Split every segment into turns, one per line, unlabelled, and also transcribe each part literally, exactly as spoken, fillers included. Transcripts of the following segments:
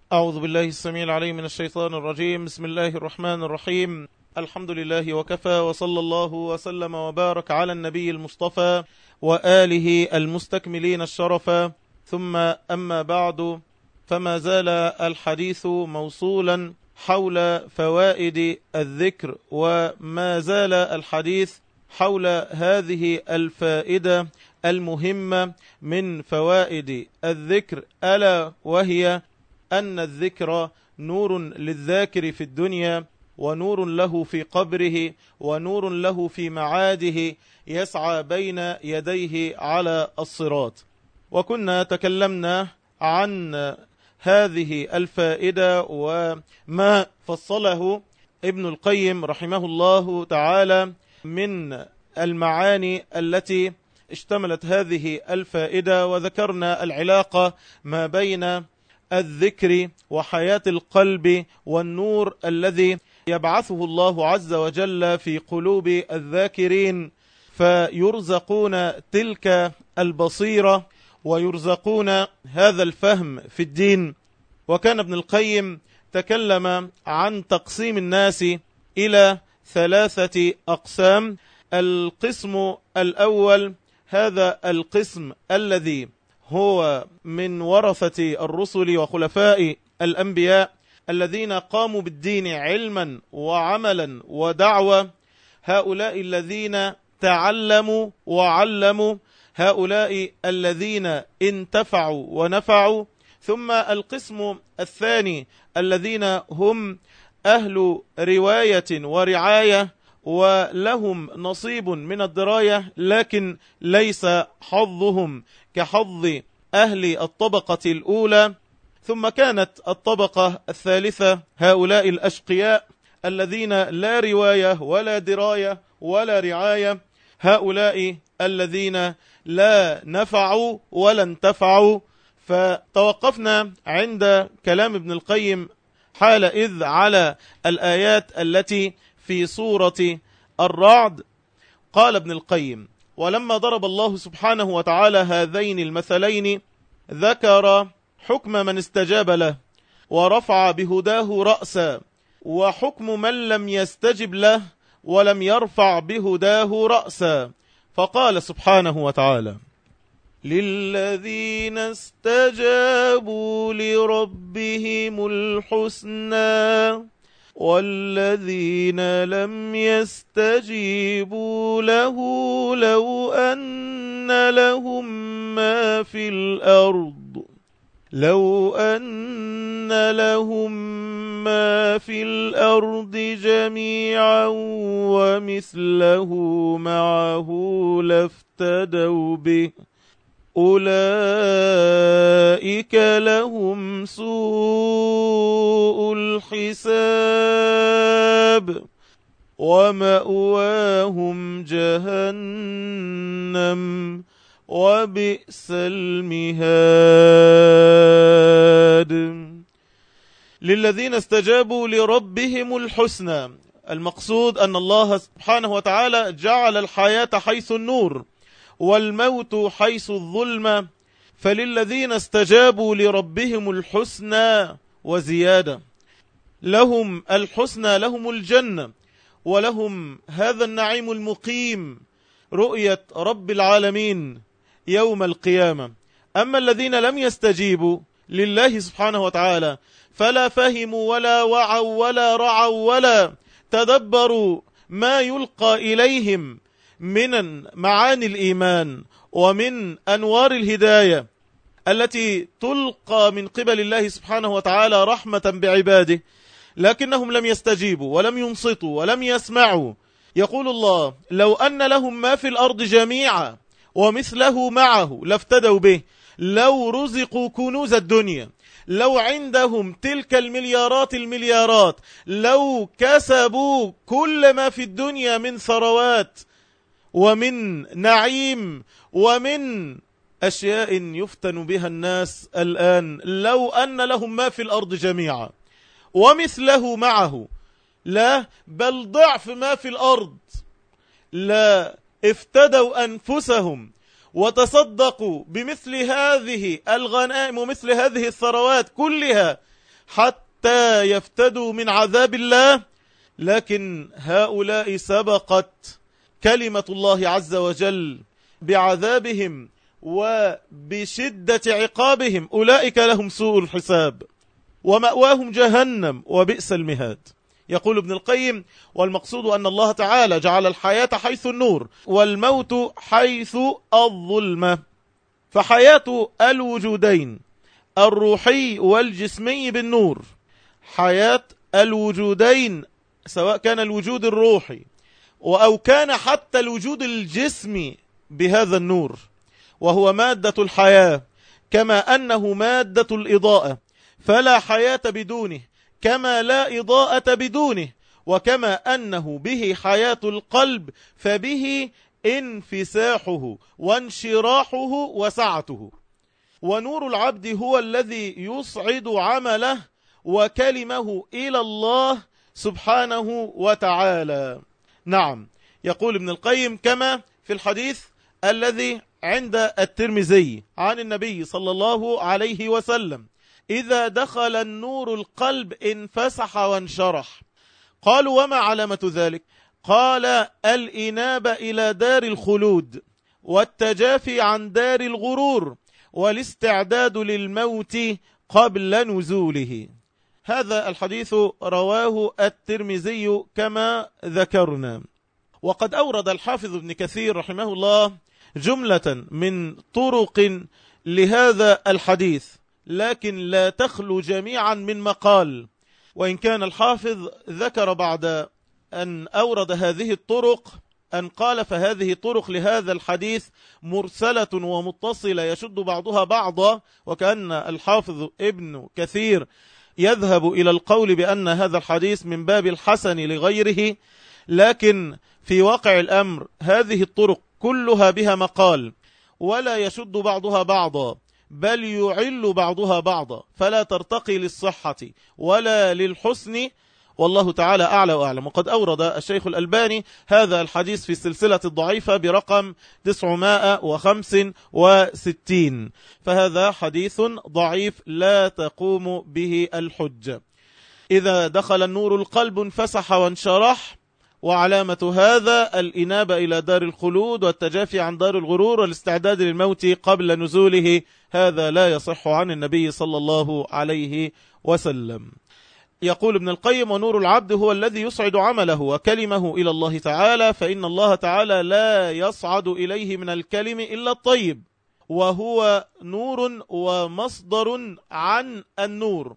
أعوذ بالله السميع العليم من الشيطان الرجيم. بسم الله الرحمن الرحيم. الحمد لله وكفى، وصلى الله وسلم وبارك على النبي المصطفى وآله المستكملين الشرفا، ثم أما بعد، فما زال الحديث موصولا حول فوائد الذكر، وما زال الحديث حول هذه الفائدة المهمة من فوائد الذكر، ألا وهي أن الذكر نور للذاكر في الدنيا، ونور له في قبره، ونور له في معاده يسعى بين يديه على الصراط. وكنا تكلمنا عن هذه الفائدة وما فصله ابن القيم رحمه الله تعالى من المعاني التي اشتملت هذه الفائدة، وذكرنا العلاقة ما بين الذكر وحياة القلب والنور الذي يبعثه الله عز وجل في قلوب الذاكرين، فيرزقون تلك البصيرة ويرزقون هذا الفهم في الدين. وكان ابن القيم تكلم عن تقسيم الناس إلى ثلاثة أقسام. القسم الأول هذا القسم الذي هو من ورثة الرسل وخلفاء الأنبياء الذين قاموا بالدين علما وعملا ودعوة، هؤلاء الذين تعلموا وعلموا، هؤلاء الذين انتفعوا ونفعوا. ثم القسم الثاني الذين هم أهل رواية ورعاية ولهم نصيب من الدراية، لكن ليس حظهم كحظ أهل الطبقة الأولى. ثم كانت الطبقة الثالثة هؤلاء الأشقياء الذين لا رواية ولا دراية ولا رعاية، هؤلاء الذين لا نفعوا ولا انتفعوا. فتوقفنا عند كلام ابن القيم حال إذ على الآيات التي في سورة الرعد. قال ابن القيم: ولما ضرب الله سبحانه وتعالى هذين المثلين ذكر حكم من استجاب له ورفع بهداه رأسا، وحكم من لم يستجب له ولم يرفع بهداه رأسا، فقال سبحانه وتعالى: للذين استجابوا لربهم الحسنى والذين لم يستجيبوا له لو أن لهم ما في الأرض لو أن لهم ما في الأرض جميعا ومثله معه لافتدوا به أولئك لهم سوء الحساب ومأواهم جهنم وبئس المهاد. للذين استجابوا لربهم الحسنى، المقصود أن الله سبحانه وتعالى جعل الحياة حيث النور والموت حيث الظلمة، فللذين استجابوا لربهم الحسنى وزيادة، لهم الحسنى، لهم الجنة، ولهم هذا النعيم المقيم، رؤية رب العالمين يوم القيامة. أما الذين لم يستجيبوا لله سبحانه وتعالى فلا فهموا ولا وعوا ولا رعوا ولا تدبروا ما يلقى إليهم من معاني الإيمان ومن أنوار الهداية التي تلقى من قبل الله سبحانه وتعالى رحمة بعباده، لكنهم لم يستجيبوا ولم ينصتوا ولم يسمعوا. يقول الله: لو أن لهم ما في الأرض جميعا ومثله معه لافتدوا به. لو رزقوا كنوز الدنيا، لو عندهم تلك المليارات المليارات، لو كسبوا كل ما في الدنيا من ثروات ومن نعيم ومن أشياء يفتن بها الناس الآن، لو أن لهم ما في الأرض جميعا ومثله معه، لا بل ضعف ما في الأرض، لا افتدوا أنفسهم وتصدقوا بمثل هذه الغنائم ومثل هذه الثروات كلها حتى يفتدوا من عذاب الله، لكن هؤلاء سبقت كلمة الله عز وجل بعذابهم وبشدة عقابهم، أولئك لهم سوء الحساب ومأواهم جهنم وبئس المهاد. يقول ابن القيم: والمقصود أن الله تعالى جعل الحياة حيث النور والموت حيث الظلمة، فحياة الوجودين الروحي والجسمي بالنور، حياة الوجودين سواء كان الوجود الروحي أو كان حتى الوجود الجسمي بهذا النور، وهو مادة الحياة، كما أنه مادة الإضاءة فلا حياة بدونه، كما لا إضاءة بدونه، وكما أنه به حياة القلب فبه انفساحه وانشراحه وسعته. ونور العبد هو الذي يصعد عمله وكلمه إلى الله سبحانه وتعالى. نعم، يقول ابن القيم كما في الحديث الذي عند الترمذي عن النبي صلى الله عليه وسلم: إذا دخل النور القلب انفسح وانشرح. قالوا: وما علامة ذلك؟ قال: الإنابة إلى دار الخلود، والتجافي عن دار الغرور، والاستعداد للموت قبل نزوله. هذا الحديث رواه الترمذي كما ذكرنا. وقد أورد الحافظ ابن كثير رحمه الله جملة من طرق لهذا الحديث، لكن لا تخلو جميعا من مقال، وإن كان الحافظ ذكر بعد أن أورد هذه الطرق أن قال: فهذه طرق لهذا الحديث مرسلة ومتصلة يشد بعضها بعضا، وكأن الحافظ ابن كثير يذهب إلى القول بأن هذا الحديث من باب الحسن لغيره، لكن في واقع الأمر هذه الطرق كلها بها مقال، ولا يشد بعضها بعضا، بل يعل بعضها بعضا، فلا ترتقي للصحة ولا للحسن، والله تعالى أعلى وأعلم. وقد أورد الشيخ الألباني هذا الحديث في السلسلة الضعيفة برقم تسعمائة وخمسة وستين، فهذا حديث ضعيف لا تقوم به الحجة. إذا دخل النور القلب انفسح وانشرح، وعلامة هذا الإنابة إلى دار الخلود والتجافي عن دار الغرور والاستعداد للموت قبل نزوله، هذا لا يصح عن النبي صلى الله عليه وسلم. يقول ابن القيم: ونور العبد هو الذي يصعد عمله وكلمه إلى الله تعالى، فإن الله تعالى لا يصعد إليه من الكلم إلا الطيب، وهو نور ومصدر عن النور،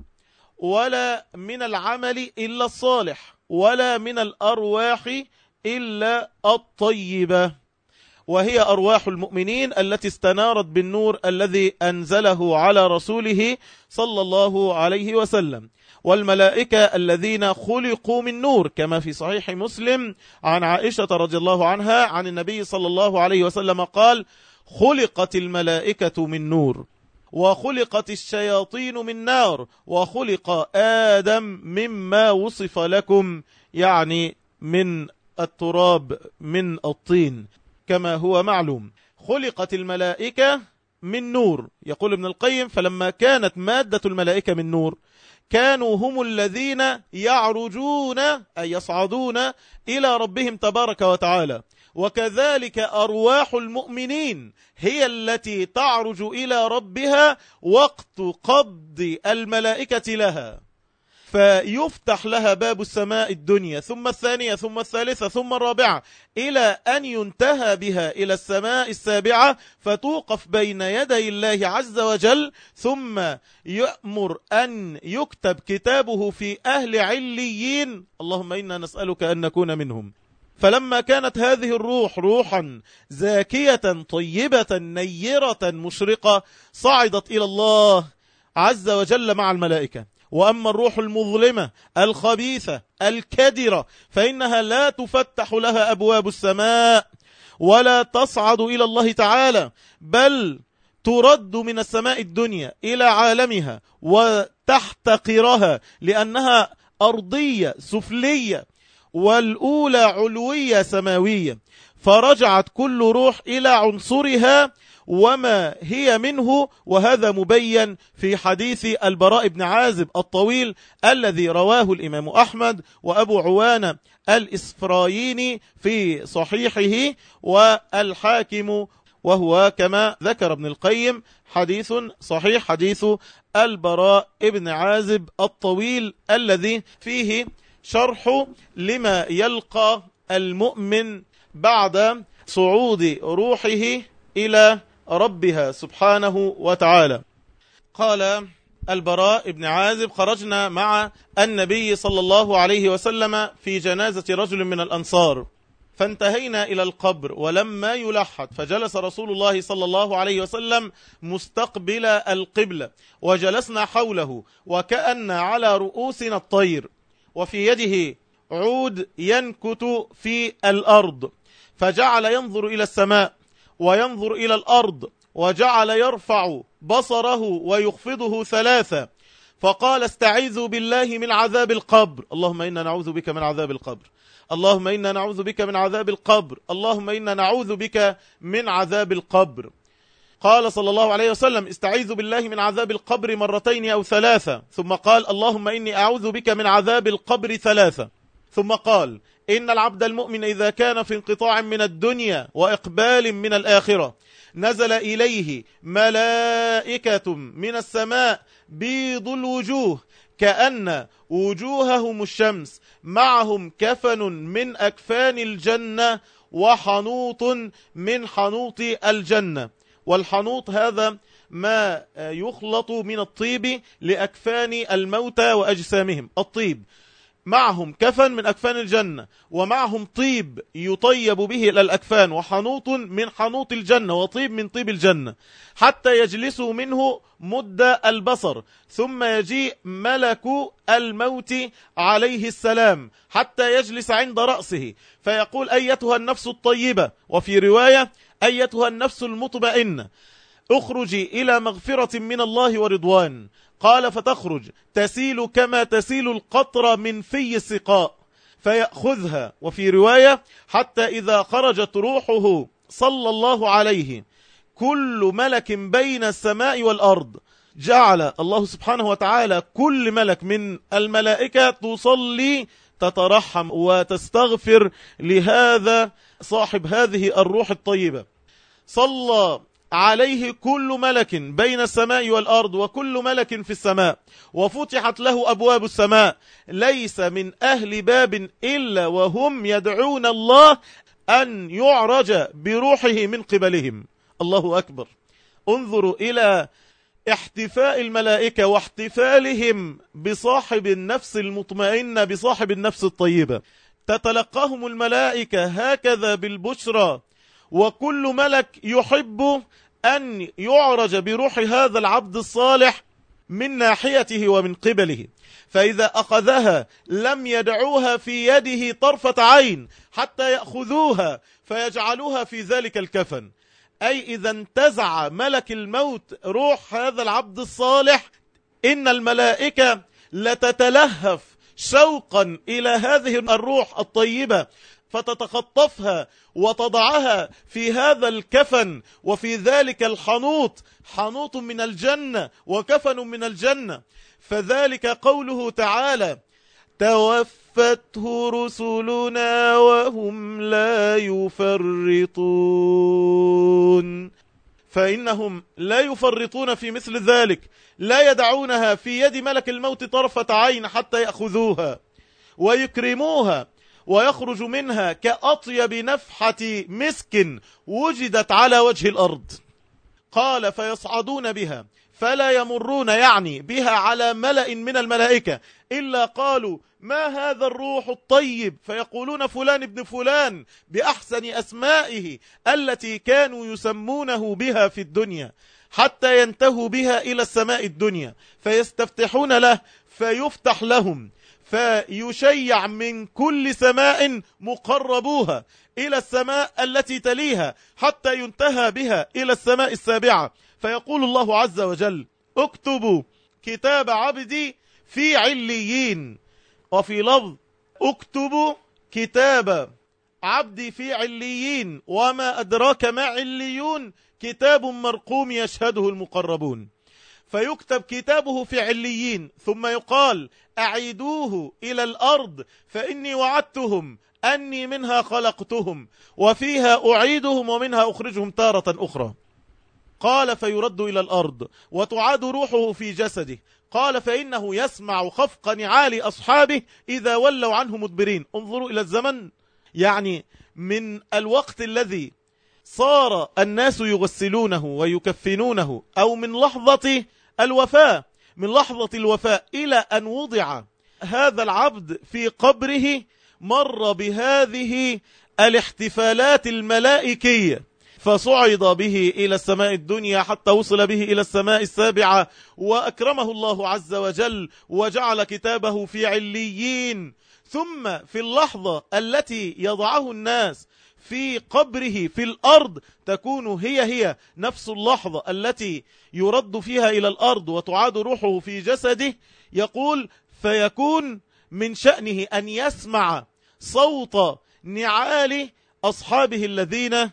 ولا من العمل إلا الصالح، ولا من الأرواح إلا الطيبة، وهي أرواح المؤمنين التي استنارت بالنور الذي أنزله على رسوله صلى الله عليه وسلم، والملائكة الذين خلقوا من نور، كما في صحيح مسلم عن عائشة رضي الله عنها عن النبي صلى الله عليه وسلم قال: خلقت الملائكة من نور، وخلقت الشياطين من نار، وخلق آدم مما وصف لكم، يعني من التراب من الطين كما هو معلوم. خلقت الملائكة من نور. يقول ابن القيم: فلما كانت مادة الملائكة من نور، كانوا هم الذين يعرجون أي يصعدون إلى ربهم تبارك وتعالى، وكذلك أرواح المؤمنين هي التي تعرج إلى ربها وقت قبض الملائكة لها، فيفتح لها باب السماء الدنيا، ثم الثانية، ثم الثالثة، ثم الرابعة، إلى أن ينتهى بها إلى السماء السابعة، فتوقف بين يدي الله عز وجل، ثم يأمر أن يكتب كتابه في أهل عليين، اللهم إنا نسألك أن نكون منهم. فلما كانت هذه الروح روحا زاكية طيبة نيرة مشرقة، صعدت إلى الله عز وجل مع الملائكة. وأما الروح المظلمة الخبيثة الكدرة، فإنها لا تفتح لها أبواب السماء ولا تصعد إلى الله تعالى، بل ترد من السماء الدنيا إلى عالمها وتحتقرها، لأنها أرضية سفلية، والأولى علوية سماوية، فرجعت كل روح إلى عنصرها وما هي منه. وهذا مبين في حديث البراء بن عازب الطويل الذي رواه الإمام أحمد وأبو عوانة الإسفرايني في صحيحه والحاكم، وهو كما ذكر ابن القيم حديث صحيح، حديث البراء بن عازب الطويل الذي فيه شرح لما يلقى المؤمن بعد صعود روحه إلى ربها سبحانه وتعالى. قال البراء بن عازب: خرجنا مع النبي صلى الله عليه وسلم في جنازة رجل من الأنصار، فانتهينا إلى القبر ولما يلحد، فجلس رسول الله صلى الله عليه وسلم مستقبل القبلة، وجلسنا حوله وكأن على رؤوسنا الطير، وفي يده عود ينكت في الأرض، فجعل ينظر إلى السماء وينظر إلى الأرض، وجعل يرفع بصره ويخفضه ثلاثة، فقال: استعيذوا بالله من عذاب القبر، اللهم إنا نعوذ بك من عذاب القبر، اللهم إنا نعوذ بك من عذاب القبر، اللهم إنا نعوذ بك من عذاب القبر. قال صلى الله عليه وسلم: استعيذوا بالله من عذاب القبر مرتين أو ثلاثة، ثم قال: اللهم إني أعوذ بك من عذاب القبر ثلاثة، ثم قال: إن العبد المؤمن إذا كان في انقطاع من الدنيا وإقبال من الآخرة نزل إليه ملائكة من السماء بيض الوجوه كأن وجوههم الشمس، معهم كفن من أكفان الجنة وحنوط من حنوط الجنة. والحنوط هذا ما يخلط من الطيب لأكفان الموتى وأجسامهم، الطيب، معهم كفن من أكفان الجنة ومعهم طيب يطيب به إلى الأكفان، وحنوط من حنوط الجنة وطيب من طيب الجنة، حتى يجلسوا منه مد البصر، ثم يجيء ملك الموت عليه السلام حتى يجلس عند رأسه، فيقول: أيتها النفس الطيبة، وفي رواية: أيتها النفس المطمئنة، اخرجي إلى مغفرة من الله ورضوان. قال: فتخرج تسيل كما تسيل القطرة من في السقاء، فيأخذها. وفي رواية: حتى إذا خرجت روحه صلى الله عليه كل ملك بين السماء والأرض، جعل الله سبحانه وتعالى كل ملك من الملائكة تصلي تترحم وتستغفر لهذا صاحب هذه الروح الطيبة. صلى عليه كل ملك بين السماء والأرض وكل ملك في السماء، وفتحت له أبواب السماء، ليس من أهل باب إلا وهم يدعون الله أن يعرج بروحه من قبلهم. الله أكبر. انظروا إلى احتفاء الملائكة واحتفالهم بصاحب النفس المطمئنة، بصاحب النفس الطيبة. تتلقاهم الملائكة هكذا بالبشرى، وكل ملك يحب أن يعرج بروح هذا العبد الصالح من ناحيته ومن قبله، فإذا أخذها لم يدعوها في يده طرفة عين حتى يأخذوها فيجعلوها في ذلك الكفن. أي إذا انتزع ملك الموت روح هذا العبد الصالح، إن الملائكة لتتلهف شوقا إلى هذه الروح الطيبة، فتتخطفها وتضعها في هذا الكفن وفي ذلك الحنوط، حنوط من الجنة وكفن من الجنة. فذلك قوله تعالى: توفته رسلنا وهم لا يفرطون، فإنهم لا يفرطون في مثل ذلك، لا يدعونها في يد ملك الموت طرفة عين حتى يأخذوها ويكرموها، ويخرج منها كأطيب نفحة مسك وجدت على وجه الأرض. قال: فيصعدون بها فلا يمرون، يعني بها، على ملأ من الملائكة إلا قالوا: ما هذا الروح الطيب؟ فيقولون: فلان ابن فلان، بأحسن أسمائه التي كانوا يسمونه بها في الدنيا، حتى ينتهوا بها إلى السماء الدنيا، فيستفتحون له فيفتح لهم، فيشيع من كل سماء مقربوها إلى السماء التي تليها، حتى ينتهى بها إلى السماء السابعة، فيقول الله عز وجل: اكتبوا كتاب عبدي في عليين. وفي لفظ: اكتبوا كتاب عبدي في عليين، وما أدراك ما عليون، كتاب مرقوم يشهده المقربون. فيكتب كتابه في عليين، ثم يقال أعيدوه إلى الأرض فإني وعدتهم أني منها خلقتهم وفيها أعيدهم ومنها أخرجهم تارة أخرى. قال فيرد إلى الأرض وتعاد روحه في جسده. قال فإنه يسمع خفق نعال أصحابه إذا ولوا عنه مدبرين. انظروا إلى الزمن، يعني من الوقت الذي صار الناس يغسلونه ويكفنونه، أو من لحظة الوفاة، من لحظة الوفاة إلى أن وضع هذا العبد في قبره، مر بهذه الاحتفالات الملائكية، فصعد به إلى السماء الدنيا حتى وصل به إلى السماء السابعة، وأكرمه الله عز وجل وجعل كتابه في عليين. ثم في اللحظة التي يضعه الناس في قبره في الأرض تكون هي هي نفس اللحظة التي يرد فيها إلى الأرض وتعاد روحه في جسده. يقول فيكون من شأنه أن يسمع صوت نعال أصحابه الذين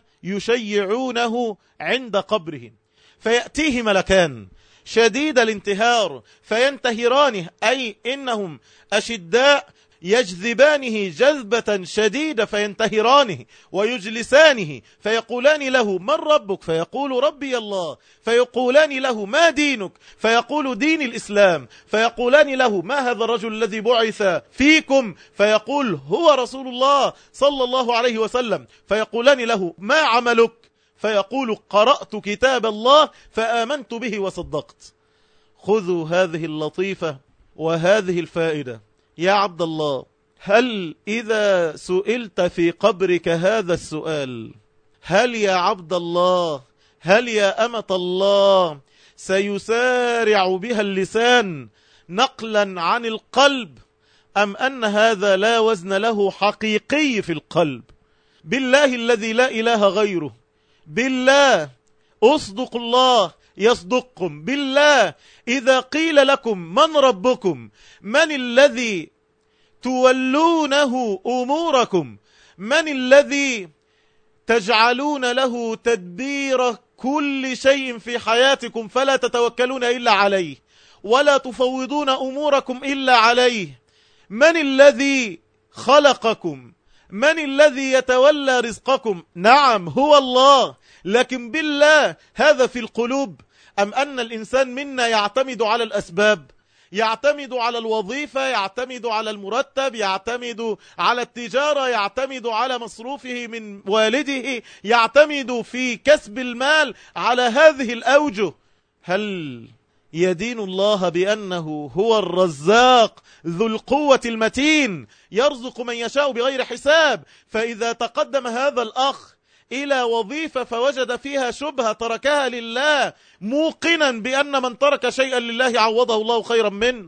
يشيعونه عند قبره، فيأتيه ملكان شديد الانتهار فينتهرانه، أي إنهم أشداء يجذبانه جذبة شديدة فينتهرانه ويجلسانه، فيقولان له من ربك؟ فيقول ربي الله. فيقولان له ما دينك؟ فيقول دين الإسلام. فيقولان له ما هذا الرجل الذي بعث فيكم؟ فيقول هو رسول الله صلى الله عليه وسلم. فيقولان له ما عملك؟ فيقول قرأت كتاب الله فآمنت به وصدقت. خذوا هذه اللطيفة وهذه الفائدة يا عبد الله. هل إذا سئلت في قبرك هذا السؤال، هل يا عبد الله، هل يا أمة الله، سيسارع بها اللسان نقلا عن القلب، أم أن هذا لا وزن له حقيقي في القلب؟ بالله الذي لا إله غيره، بالله أصدق الله يصدقكم، بالله إذا قيل لكم من ربكم، من الذي تولونه أموركم، من الذي تجعلون له تدبير كل شيء في حياتكم فلا تتوكلون إلا عليه ولا تفوضون أموركم إلا عليه، من الذي خلقكم، من الذي يتولى رزقكم؟ نعم هو الله، لكن بالله هذا في القلوب، أم أن الإنسان منا يعتمد على الأسباب، يعتمد على الوظيفة، يعتمد على المرتب، يعتمد على التجارة، يعتمد على مصروفه من والده، يعتمد في كسب المال على هذه الأوجه؟ هل يدين الله بأنه هو الرزاق ذو القوة المتين يرزق من يشاء بغير حساب؟ فإذا تقدم هذا الأخ إلى وظيفة فوجد فيها شبهة تركها لله، موقنا بأن من ترك شيئا لله عوضه الله خيرا منه.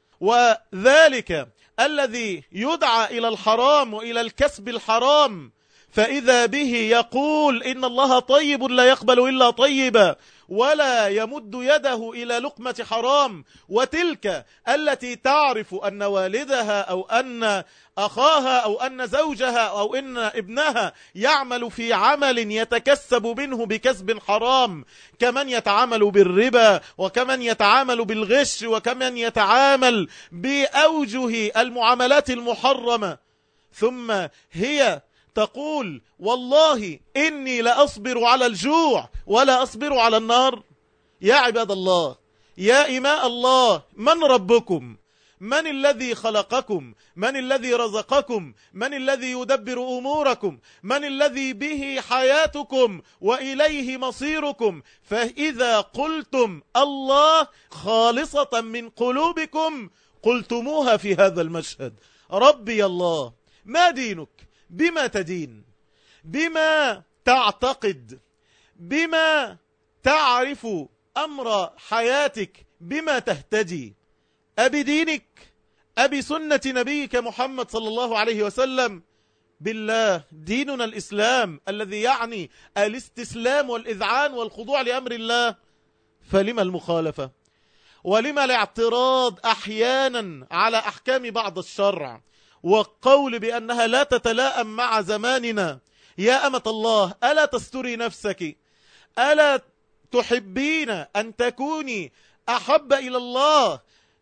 وذلك الذي يدعى إلى الحرام وإلى الكسب الحرام، فإذا به يقول إن الله طيب لا يقبل إلا طيبا ولا يمد يده إلى لقمة حرام. وتلك التي تعرف أن والدها أو أن أخاها أو أن زوجها أو أن ابنها يعمل في عمل يتكسب منه بكسب حرام، كمن يتعامل بالربا وكمن يتعامل بالغش وكمن يتعامل بأوجه المعاملات المحرمة، ثم هي تقول والله إني لأصبر على الجوع ولا أصبر على النار. يا عباد الله، يا إماء الله، من ربكم؟ من الذي خلقكم؟ من الذي رزقكم؟ من الذي يدبر أموركم؟ من الذي به حياتكم وإليه مصيركم؟ فإذا قلتم الله خالصة من قلوبكم قلتموها في هذا المشهد. ربي الله. ما دينك؟ بما تدين؟ بما تعتقد؟ بما تعرف أمر حياتك؟ بما تهتدي؟ أبدينك؟ أبسنة نبيك محمد صلى الله عليه وسلم؟ بالله ديننا الإسلام الذي يعني الاستسلام والإذعان والخضوع لأمر الله، فلما المخالفة؟ ولما الاعتراض أحيانا على أحكام بعض الشرع؟ وقول بأنها لا تتلائم مع زماننا. يا أمة الله، ألا تستري نفسك؟ ألا تحبين أن تكوني أحب إلى الله؟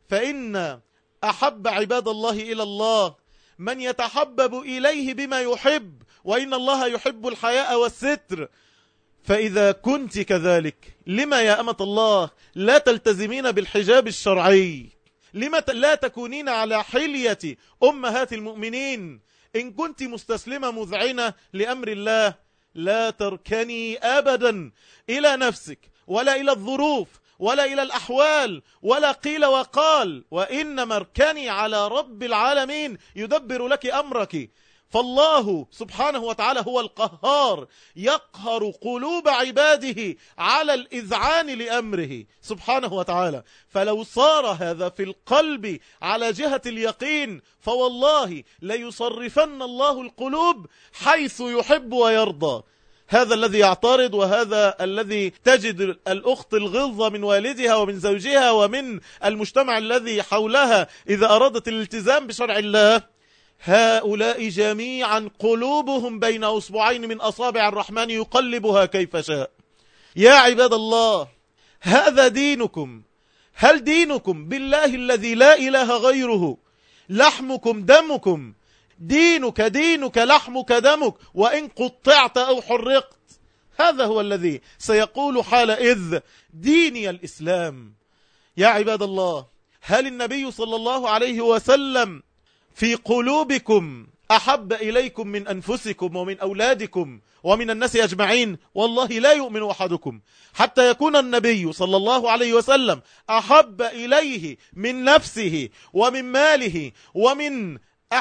فإن أحب عباد الله إلى الله من يتحبب إليه بما يحب، وإن الله يحب الحياء والستر. فإذا كنت كذلك، لما يا أمة الله لا تلتزمين بالحجاب الشرعي؟ لما لا تكونين على حلية أمهات المؤمنين؟ إن كنت مستسلمة مذعنة لأمر الله، لا تركني أبدا إلى نفسك ولا إلى الظروف ولا إلى الأحوال ولا قيل وقال، وإنما اركني على رب العالمين يدبر لك أمرك. فالله سبحانه وتعالى هو القهار، يقهر قلوب عباده على الإذعان لأمره سبحانه وتعالى. فلو صار هذا في القلب على جهة اليقين، فوالله ليصرفن الله القلوب حيث يحب ويرضى. هذا الذي يعترض، وهذا الذي تجد الأخت الغلظة من والدها ومن زوجها ومن المجتمع الذي حولها إذا أرادت الالتزام بشرع الله، هؤلاء جميعا قلوبهم بين أصبعين من أصابع الرحمن يقلبها كيف شاء. يا عباد الله، هذا دينكم. هل دينكم بالله الذي لا إله غيره لحمكم دمكم؟ دينك دينك لحمك دمك، وإن قطعت أو حرقت. هذا هو الذي سيقول حال إذ ديني الإسلام. يا عباد الله، هل النبي صلى الله عليه وسلم في قلوبكم أحب إليكم من أنفسكم ومن أولادكم ومن الناس أجمعين؟ والله لا يؤمن أحدكم حتى يكون النبي صلى الله عليه وسلم أحب إليه من نفسه ومن ماله ومن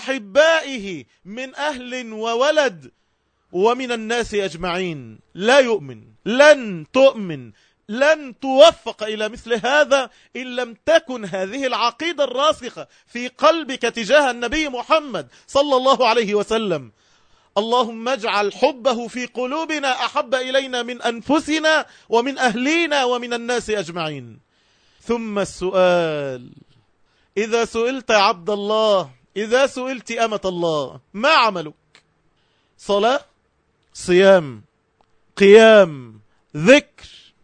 أحبائه من أهل وولد ومن الناس أجمعين. لا يؤمن، لن تؤمن، لن توفق إلى مثل هذا إن لم تكن هذه العقيدة الراسخة في قلبك تجاه النبي محمد صلى الله عليه وسلم. اللهم اجعل حبه في قلوبنا أحب إلينا من أنفسنا ومن أهلينا ومن الناس أجمعين. ثم السؤال، إذا سئلت عبد الله، إذا سئلت أمة الله، ما عملك؟ صلاة، صيام، قيام، ذكر،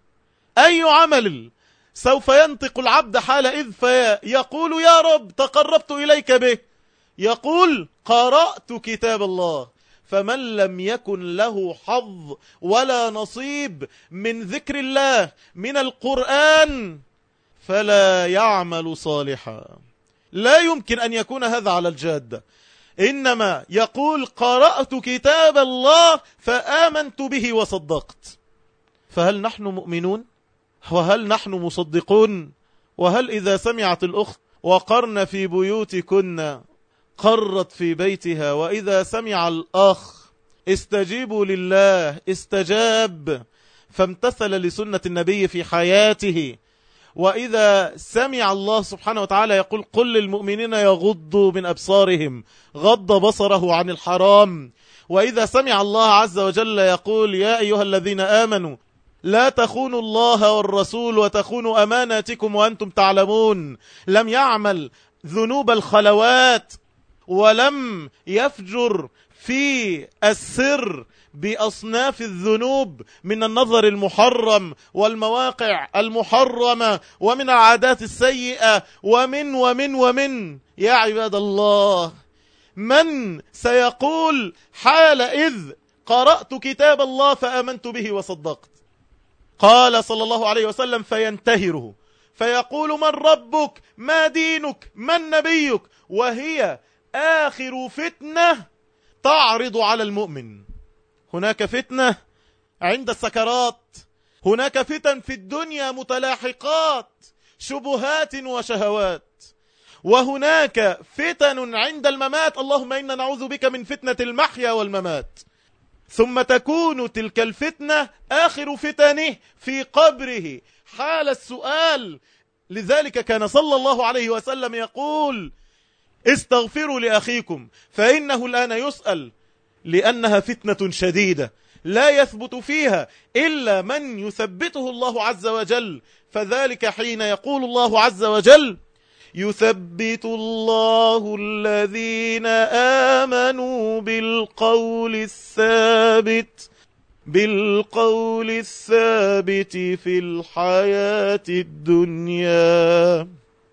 أي عمل سوف ينطق العبد حال إذ فيقول يا رب تقربت إليك به؟ يقول قرأت كتاب الله. فمن لم يكن له حظ ولا نصيب من ذكر الله من القرآن فلا يعمل صالحا. لا يمكن أن يكون هذا على الجادة، إنما يقول قرأت كتاب الله فآمنت به وصدقت. فهل نحن مؤمنون؟ وهل نحن مصدقون؟ وهل إذا سمعت الأخت وقرن في بيوتكن قرت في بيتها، وإذا سمع الأخ استجيبوا لله استجاب فامتثل لسنة النبي في حياته، وإذا سمع الله سبحانه وتعالى يقول قل للمؤمنين يغضوا من أبصارهم غض بصره عن الحرام، وإذا سمع الله عز وجل يقول يا أيها الذين آمنوا لا تخونوا الله والرسول وتخونوا أماناتكم وأنتم تعلمون، لم يعمل ذنوب الخلوات ولم يفجر في السر بأصناف الذنوب من النظر المحرم والمواقع المحرمة ومن العادات السيئة ومن ومن ومن. يا عباد الله، من سيقول حال إذ قرأت كتاب الله فآمنت به وصدقت؟ قال صلى الله عليه وسلم فينتهره فيقول من ربك، ما دينك، من نبيك، وهي آخر فتنة تعرض على المؤمن. هناك فتنة عند السكرات، هناك فتن في الدنيا متلاحقات شبهات وشهوات، وهناك فتن عند الممات، اللهم إنا نعوذ بك من فتنة المحيا والممات. ثم تكون تلك الفتنة آخر فتنه في قبره حال السؤال. لذلك كان صلى الله عليه وسلم يقول استغفروا لأخيكم فإنه الآن يسأل، لأنها فتنة شديدة لا يثبت فيها إلا من يثبته الله عز وجل. فذلك حين يقول الله عز وجل يثبت الله الذين آمنوا بالقول الثابت بالقول الثابت في الحياة الدنيا.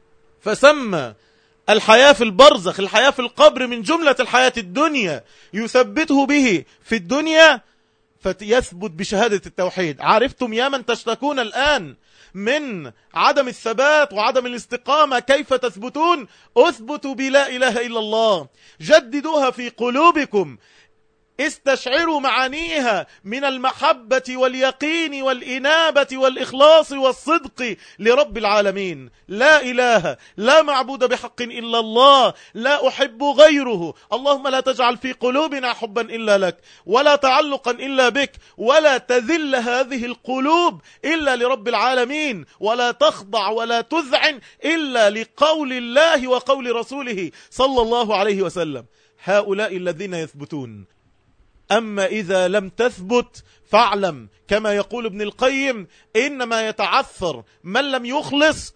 فسمى الحياة في البرزخ، الحياة في القبر، من جملة الحياة الدنيا، يثبته به في الدنيا فيثبت بشهادة التوحيد. عرفتم يا من تشتكون الآن من عدم الثبات وعدم الاستقامة كيف تثبتون؟ اثبتوا بلا إله إلا الله، جددوها في قلوبكم، استشعروا معانيها من المحبة واليقين والإنابة والإخلاص والصدق لرب العالمين. لا إله، لا معبود بحق إلا الله، لا أحب غيره. اللهم لا تجعل في قلوبنا حبا إلا لك، ولا تعلقا إلا بك، ولا تذل هذه القلوب إلا لرب العالمين، ولا تخضع ولا تذعن إلا لقول الله وقول رسوله صلى الله عليه وسلم. هؤلاء الذين يثبتون. أما إذا لم تثبت فاعلم كما يقول ابن القيم: إنما يتعثر من لم يخلص،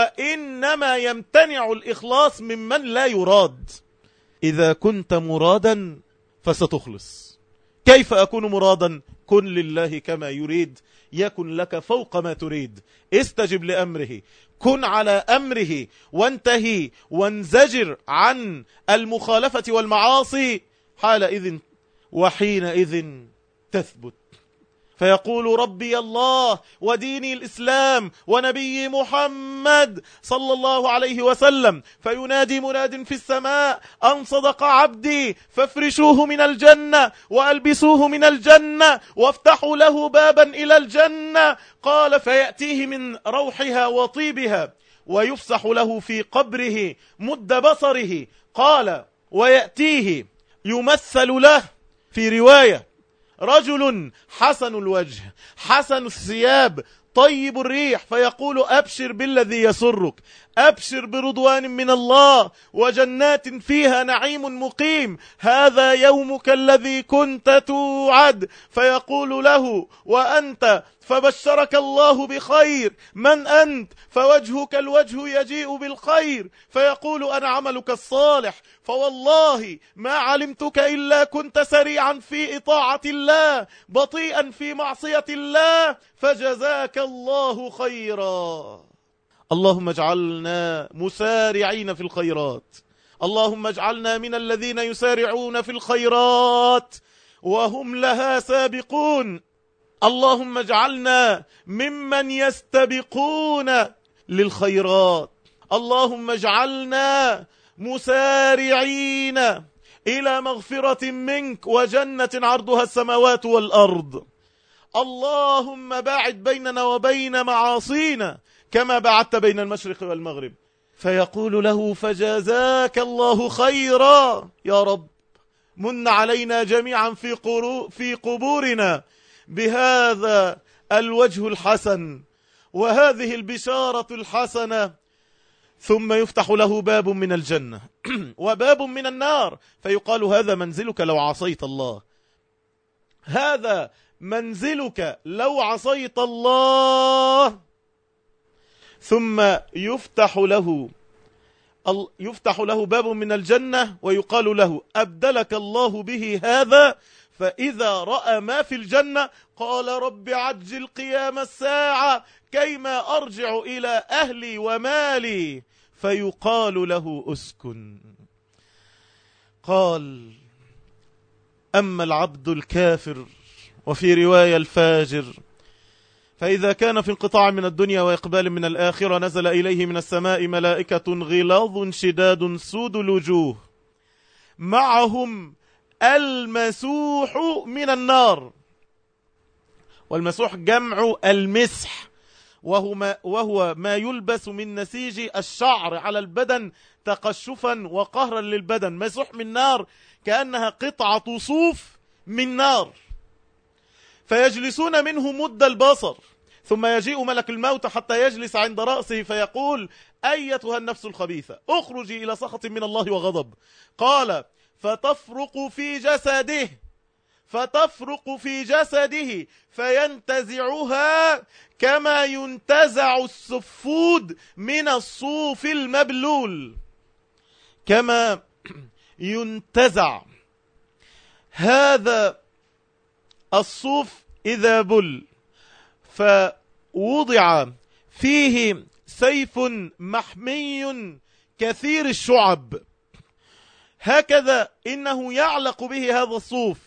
وإنما يمتنع الإخلاص ممن لا يراد. إذا كنت مرادا فستخلص. كيف أكون مرادا؟ كن لله كما يريد يكن لك فوق ما تريد. استجب لأمره، كن على أمره، وانتهي وانزجر عن المخالفة والمعاصي. حالئذ وحينئذ تثبت. فيقول: ربي الله وديني الإسلام ونبي محمد صلى الله عليه وسلم. فينادي مناد في السماء: أن صدق عبدي فافرشوه من الجنة وألبسوه من الجنة وافتحوا له بابا إلى الجنة. قال: فيأتيه من روحها وطيبها ويفسح له في قبره مد بصره. قال: ويأتيه يمثل له في رواية رجل حسن الوجه حسن الثياب طيب الريح، فيقول: أبشر بالذي يسرك، أبشر برضوان من الله وجنات فيها نعيم مقيم، هذا يومك الذي كنت توعد. فيقول له: وأنت؟ فبشرك الله بخير. من أنت؟ فوجهك الوجه يجيء بالخير. فيقول: أنا عملك الصالح، فوالله ما علمتك إلا كنت سريعا في إطاعة الله بطيئا في معصية الله، فجزاك الله خيرا. اللهم اجعلنا مسارعين في الخيرات، اللهم اجعلنا من الذين يسارعون في الخيرات وهم لها سابقون. اللهم اجعلنا ممن يستبقون للخيرات. اللهم اجعلنا مسارعين إلى مغفرة منك وجنة عرضها السماوات والأرض. اللهم باعد بيننا وبين معاصينا كما بعدت بين المشرق والمغرب. فيقول له: فجزاك الله خيرا يا رب، من علينا جميعا في, في قبورنا بهذا الوجه الحسن وهذه البشارة الحسنة. ثم يفتح له باب من الجنة وباب من النار، فيقال: هذا منزلك لو عصيت الله، هذا منزلك لو عصيت الله. ثم يفتح له يفتح له باب من الجنة ويقال له: أبدلك الله به هذا. فإذا رأى ما في الجنة قال: رب عجل قيام الساعة كيما أرجع إلى أهلي ومالي. فيقال له: أسكن. قال: أما العبد الكافر، وفي رواية الفاجر، فإذا كان في انقطاع من الدنيا وإقبال من الآخرة نزل إليه من السماء ملائكة غلاظ شداد سود الوجوه معهم المسوح من النار. والمسوح جمع المسح، وهو ما, وهو ما يلبس من نسيج الشعر على البدن تقشفا وقهرا للبدن. مسوح من نار كأنها قطعة صوف من نار، فيجلسون منه مد البصر، ثم يجيء ملك الموت حتى يجلس عند رأسه فيقول: أيتها النفس الخبيثة اخرجي إلى سخط من الله وغضب. قال: فتفرق في جسده فتفرق في جسده فينتزعها كما ينتزع السفود من الصوف المبلول، كما ينتزع هذا الصوف إذا بل فوضع فيه سيف محمي كثير الشعب، هكذا إنه يعلق به هذا الصوف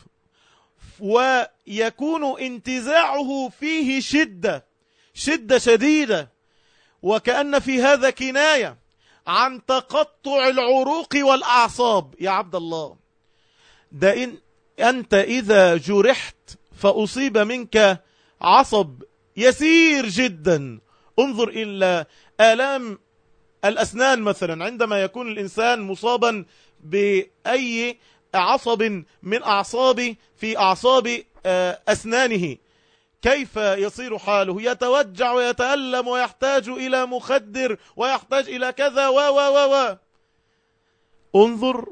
ويكون انتزاعه فيه شدة شدة شديدة، وكأن في هذا كناية عن تقطع العروق والأعصاب. يا عبد الله، ده إن أنت إذا جرحت فأصيب منك عصب يسير جدا، انظر إلى آلام الأسنان مثلا، عندما يكون الإنسان مصابا بأي عصب من أعصاب في أعصاب أسنانه، كيف يصير حاله؟ يتوجع ويتألم ويحتاج إلى مخدر ويحتاج إلى كذا و و و و انظر،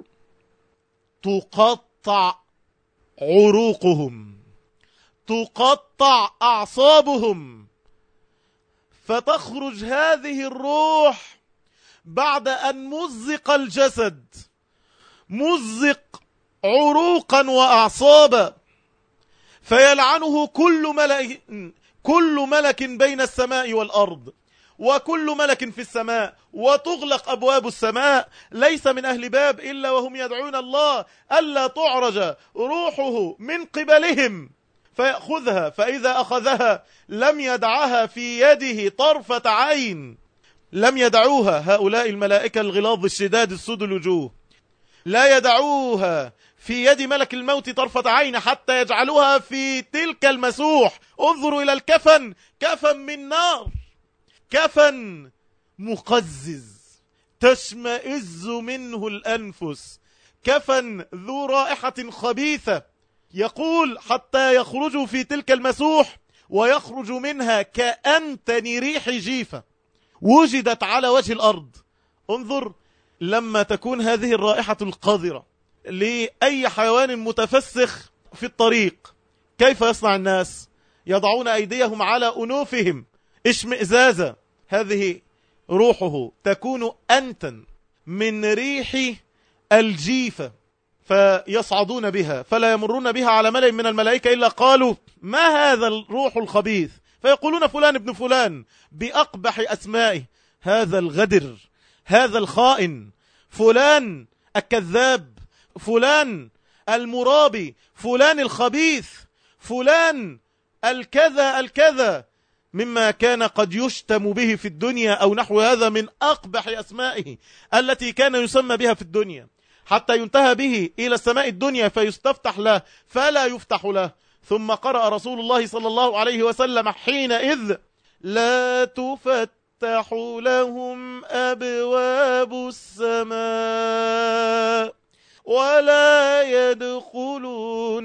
تقطع عروقهم، تقطع أعصابهم، فتخرج هذه الروح بعد أن مزق الجسد، مزق عروقا وأعصابا، فيلعنه كل ملك كل ملك بين السماء والأرض، وكل ملك في السماء، وتغلق أبواب السماء، ليس من أهل باب إلا وهم يدعون الله ألا تعرج روحه من قبلهم فيأخذها، فإذا أخذها لم يدعها في يده طرفة عين، لم يدعوها هؤلاء الملائكة الغلاظ الشداد السود الوجوه، لا يدعوها في يد ملك الموت طرفة عين حتى يجعلوها في تلك المسوح. انظروا إلى الكفن، كفن من نار، كفن مقزز تشمئز منه الأنفس، كفن ذو رائحة خبيثة، يقول حتى يخرجوا في تلك المسوح ويخرج منها كأنتن ريح جيفة وجدت على وجه الأرض. انظر لما تكون هذه الرائحة القذرة لأي حيوان متفسخ في الطريق، كيف يصنع الناس؟ يضعون أيديهم على أنوفهم اشمئزازا. هذه روحه تكون أنتن من ريح الجيفة، فيصعدون بها فلا يمرون بها على ملأ من الملائكة إلا قالوا ما هذا الروح الخبيث، فيقولون فلان ابن فلان بأقبح أسمائه، هذا الغدر، هذا الخائن، فلان الكذاب، فلان المرابي، فلان الخبيث، فلان الكذا الكذا، مما كان قد يشتم به في الدنيا أو نحو هذا من أقبح أسمائه التي كان يسمى بها في الدنيا، حتى ينتهى به إلى السماء الدنيا فيستفتح له فلا يفتح له. ثم قرأ رسول الله صلى الله عليه وسلم حينئذ لا تفتح لهم أبواب السماء ولا يدخلون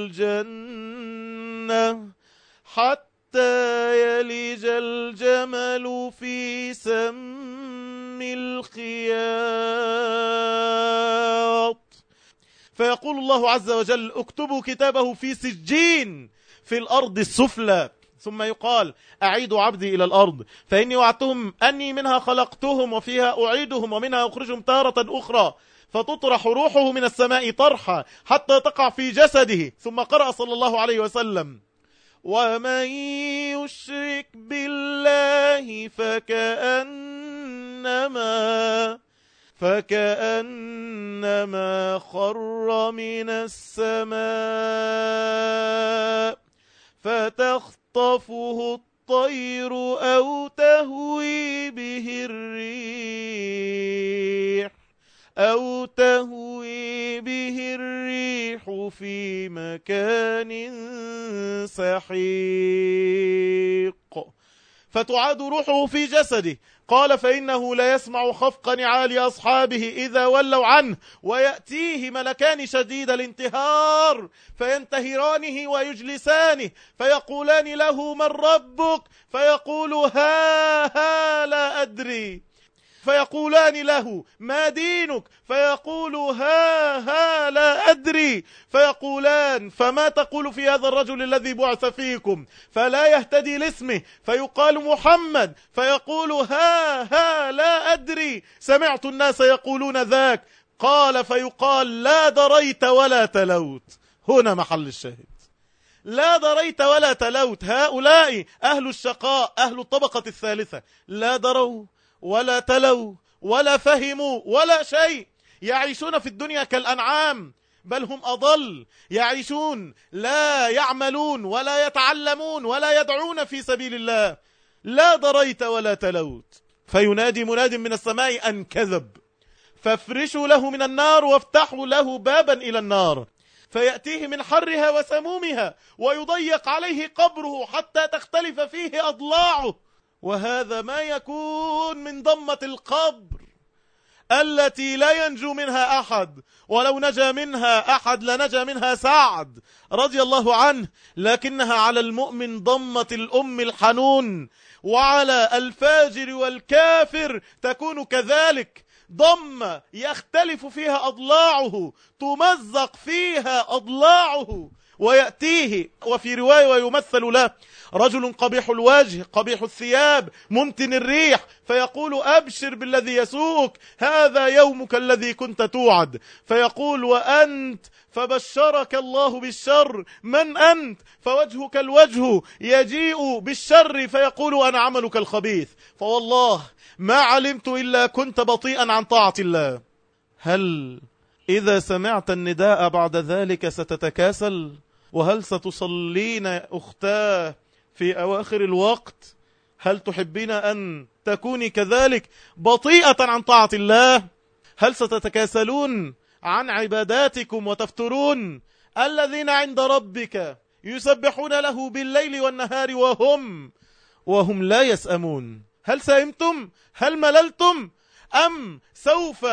الجنة حتى يلج الجمل في سم الخياط، فيقول الله عز وجل اكتبوا كتابه في سجين في الأرض السفلى، ثم يقال أعيدوا عبدي إلى الأرض فإني وعدتهم أني منها خلقتهم وفيها أعيدهم ومنها أخرجهم تارة أخرى، فتطرح روحه من السماء طرحا حتى تقع في جسده. ثم قرأ صلى الله عليه وسلم ومن يشرك بالله فكأنما فكأنما خر من السماء فتخطفه الطير أو تهوي به الريح أو تهوي به الريح في مكان سحيق فتعاد روحه في جسده. قال فإنه لا يسمع خفق نعال أصحابه إذا ولوا عنه، ويأتيه ملكان شديد الانتهار فينتهرانه ويجلسانه فيقولان له من ربك؟ فيقول ها ها لا أدري، فيقولان له ما دينك؟ فيقول ها ها لا أدري. فيقولان فما تقول في هذا الرجل الذي بعث فيكم؟ فلا يهتدي لاسمه فيقال محمد، فيقول ها ها لا أدري، سمعت الناس يقولون ذاك. قال فيقال لا دريت ولا تلوت. هنا محل الشاهد، لا دريت ولا تلوت. هؤلاء أهل الشقاء، أهل الطبقة الثالثة، لا دروا ولا تلوا ولا فهموا ولا شيء، يعيشون في الدنيا كالأنعام، بل هم أضل، يعيشون لا يعملون ولا يتعلمون ولا يدعون في سبيل الله. لا دريت ولا تلوت. فينادي مناد من السماء أن كذب، فافرشوا له من النار وافتحوا له بابا إلى النار، فيأتيه من حرها وسمومها ويضيق عليه قبره حتى تختلف فيه أضلاعه. وهذا ما يكون من ضمة القبر التي لا ينجو منها أحد، ولو نجا منها أحد لنجا منها سعد رضي الله عنه، لكنها على المؤمن ضمة الأم الحنون، وعلى الفاجر والكافر تكون كذلك، ضمة يختلف فيها أضلاعه، تمزق فيها أضلاعه. ويأتيه وفي رواية ويمثل له رجل قبيح الوجه قبيح الثياب ممتن الريح، فيقول أبشر بالذي يسوءك، هذا يومك الذي كنت توعد. فيقول وأنت؟ فبشرك الله بالشر، من أنت؟ فوجهك الوجه يجيء بالشر، فيقول أنا عملك الخبيث، فوالله ما علمت إلا كنت بطيئا عن طاعة الله. هل إذا سمعت النداء بعد ذلك ستتكاسل؟ وهل ستصلين أختاه في أواخر الوقت؟ هل تحبين أن تكوني كذلك بطيئة عن طاعة الله؟ هل ستتكاسلون عن عباداتكم وتفترون؟ الذين عند ربك يسبحون له بالليل والنهار وهم وهم لا يسأمون. هل سئمتم؟ هل مللتم؟ أم سوف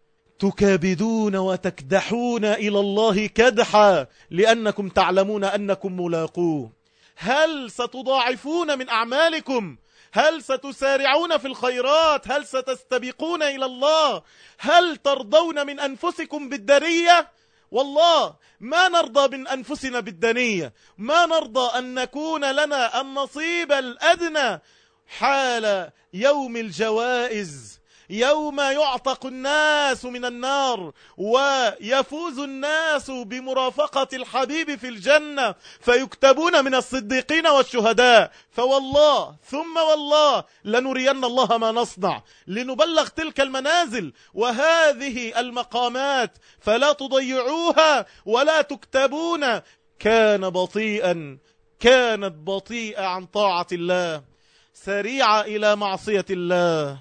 تكابدون وتكدحون إلى الله كدحا لأنكم تعلمون أنكم ملاقوه؟ هل ستضاعفون من أعمالكم؟ هل ستسارعون في الخيرات؟ هل ستستبقون إلى الله؟ هل ترضون من أنفسكم بالدنية؟ والله ما نرضى من أنفسنا بالدنية، ما نرضى أن نكون لنا النصيب الأدنى حال يوم الجوائز، يوم يعتق الناس من النار ويفوز الناس بمرافقة الحبيب في الجنة فيكتبون من الصديقين والشهداء. فوالله ثم والله لنرين الله ما نصنع لنبلغ تلك المنازل وهذه المقامات، فلا تضيعوها ولا تكتبون. كان بطيئا، كانت بطيئة عن طاعة الله، سريعة إلى معصية الله.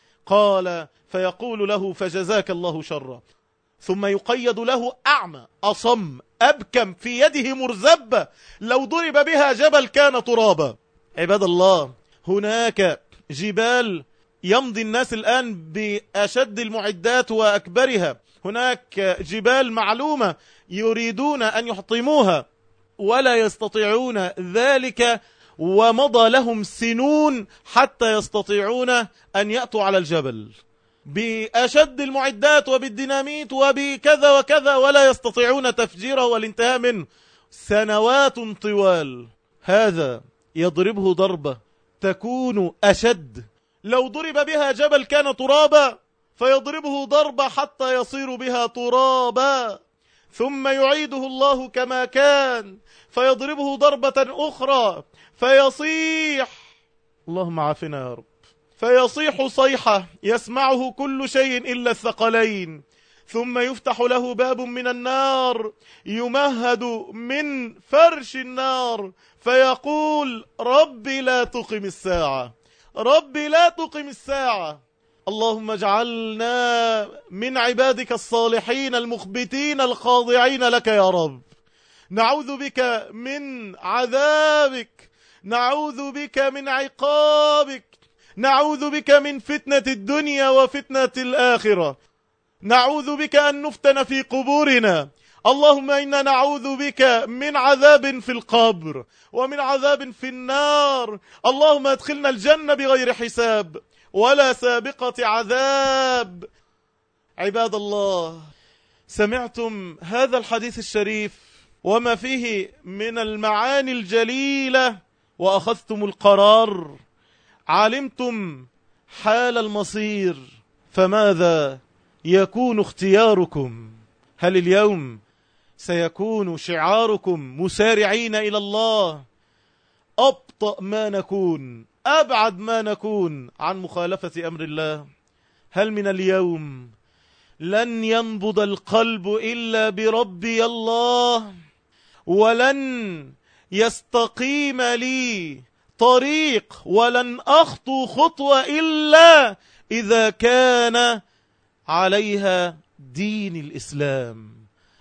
قال فيقول له فجزاك الله شرا، ثم يقيد له أعمى أصم أبكم في يده مرزبة لو ضرب بها جبل كان ترابا. عباد الله، هناك جبال يمضي الناس الآن بأشد المعدات وأكبرها، هناك جبال معلومة يريدون أن يحطموها ولا يستطيعون ذلك، ومضى لهم سنون حتى يستطيعون أن يأتوا على الجبل بأشد المعدات وبالديناميت وبكذا وكذا، ولا يستطيعون تفجيره والانتهاء منه، سنوات طوال. هذا يضربه ضربة تكون أشد، لو ضرب بها جبل كان ترابا، فيضربه ضربة حتى يصير بها ترابا، ثم يعيده الله كما كان فيضربه ضربة أخرى فيصيح، اللهم عافنا يا رب، فيصيح صيحة يسمعه كل شيء إلا الثقلين، ثم يفتح له باب من النار يمهد من فرش النار، فيقول ربي لا تقم الساعة، ربي لا تقم الساعة. اللهم اجعلنا من عبادك الصالحين المخبتين الخاضعين لك يا رب. نعوذ بك من عذابك، نعوذ بك من عقابك، نعوذ بك من فتنة الدنيا وفتنة الآخرة، نعوذ بك أن نفتن في قبورنا. اللهم إنا نعوذ بك من عذاب في القبر ومن عذاب في النار. اللهم ادخلنا الجنة بغير حساب ولا سابقة عذاب. عباد الله، سمعتم هذا الحديث الشريف وما فيه من المعاني الجليلة، وأخذتم القرار، علمتم حال المصير، فماذا يكون اختياركم؟ هل اليوم سيكون شعاركم مسارعين إلى الله، أبطأ ما نكون، أبعد ما نكون عن مخالفة أمر الله؟ هل من اليوم لن ينبض القلب إلا بربي الله، ولن يستقيم لي طريق، ولن أخطو خطوة إلا إذا كان عليها دين الإسلام،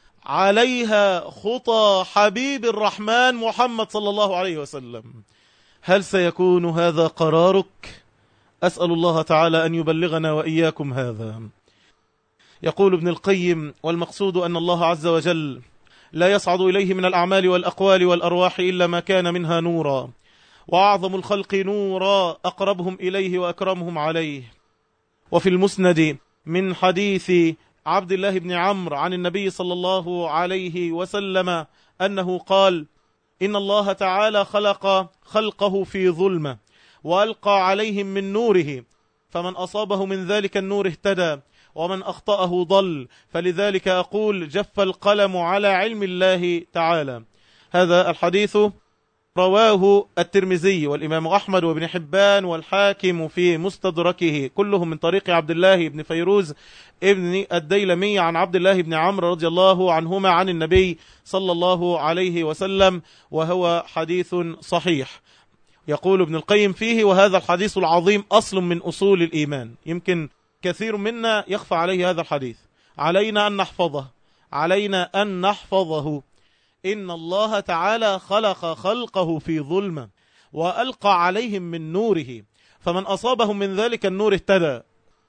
عليها خطى حبيب الرحمن محمد صلى الله عليه وسلم؟ هل سيكون هذا قرارك؟ أسأل الله تعالى أن يبلغنا وإياكم هذا. يقول ابن القيم: والمقصود أن الله عز وجل لا يصعد إليه من الأعمال والأقوال والأرواح إلا ما كان منها نورا، وأعظم الخلق نورا أقربهم إليه وأكرمهم عليه. وفي المسند من حديث عبد الله بن عمرو عن النبي صلى الله عليه وسلم أنه قال: إن الله تعالى خلق خلقه في ظلمة، وألقى عليهم من نوره، فمن أصابه من ذلك النور اهتدى، ومن أخطأه ضل، فلذلك أقول: جف القلم على علم الله تعالى. هذا الحديث رواه الترمذي والإمام أحمد وابن حبان والحاكم في مستدركه، كلهم من طريق عبد الله بن فيروز ابن الديلمي عن عبد الله بن عمرو رضي الله عنهما عن النبي صلى الله عليه وسلم، وهو حديث صحيح. يقول ابن القيم فيه: وهذا الحديث العظيم أصل من أصول الإيمان. يمكن كثير منا يخفى عليه هذا الحديث، علينا أن نحفظه، علينا أن نحفظه. إن الله تعالى خلق خلقه في ظلمة، وألقى عليهم من نوره، فمن أصابهم من ذلك النور اهتدى.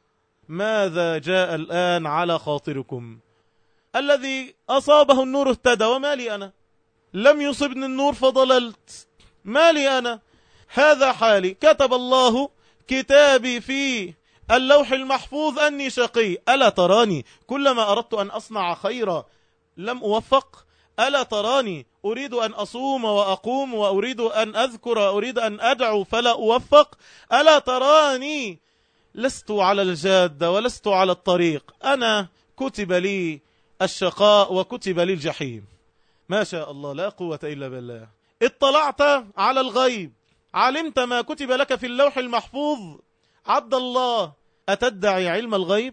ماذا جاء الآن على خاطركم؟ الذي أصابه النور اهتدى، وما لي أنا؟ لم يصبني النور فضللت، ما لي أنا؟ هذا حالي، كتب الله كتابي في اللوح المحفوظ أني شقي. ألا تراني كلما أردت أن أصنع خيرا لم أوفق؟ ألا تراني أريد أن أصوم وأقوم، وأريد أن أذكر، أريد أن أدعو فلا أوفق؟ ألا تراني لست على الجادة ولست على الطريق؟ أنا كتب لي الشقاء وكتب لي الجحيم. ما شاء الله، لا قوة إلا بالله. اطلعت على الغيب، علمت ما كتب لك في اللوح المحفوظ. عبد الله، أتدعي علم الغيب؟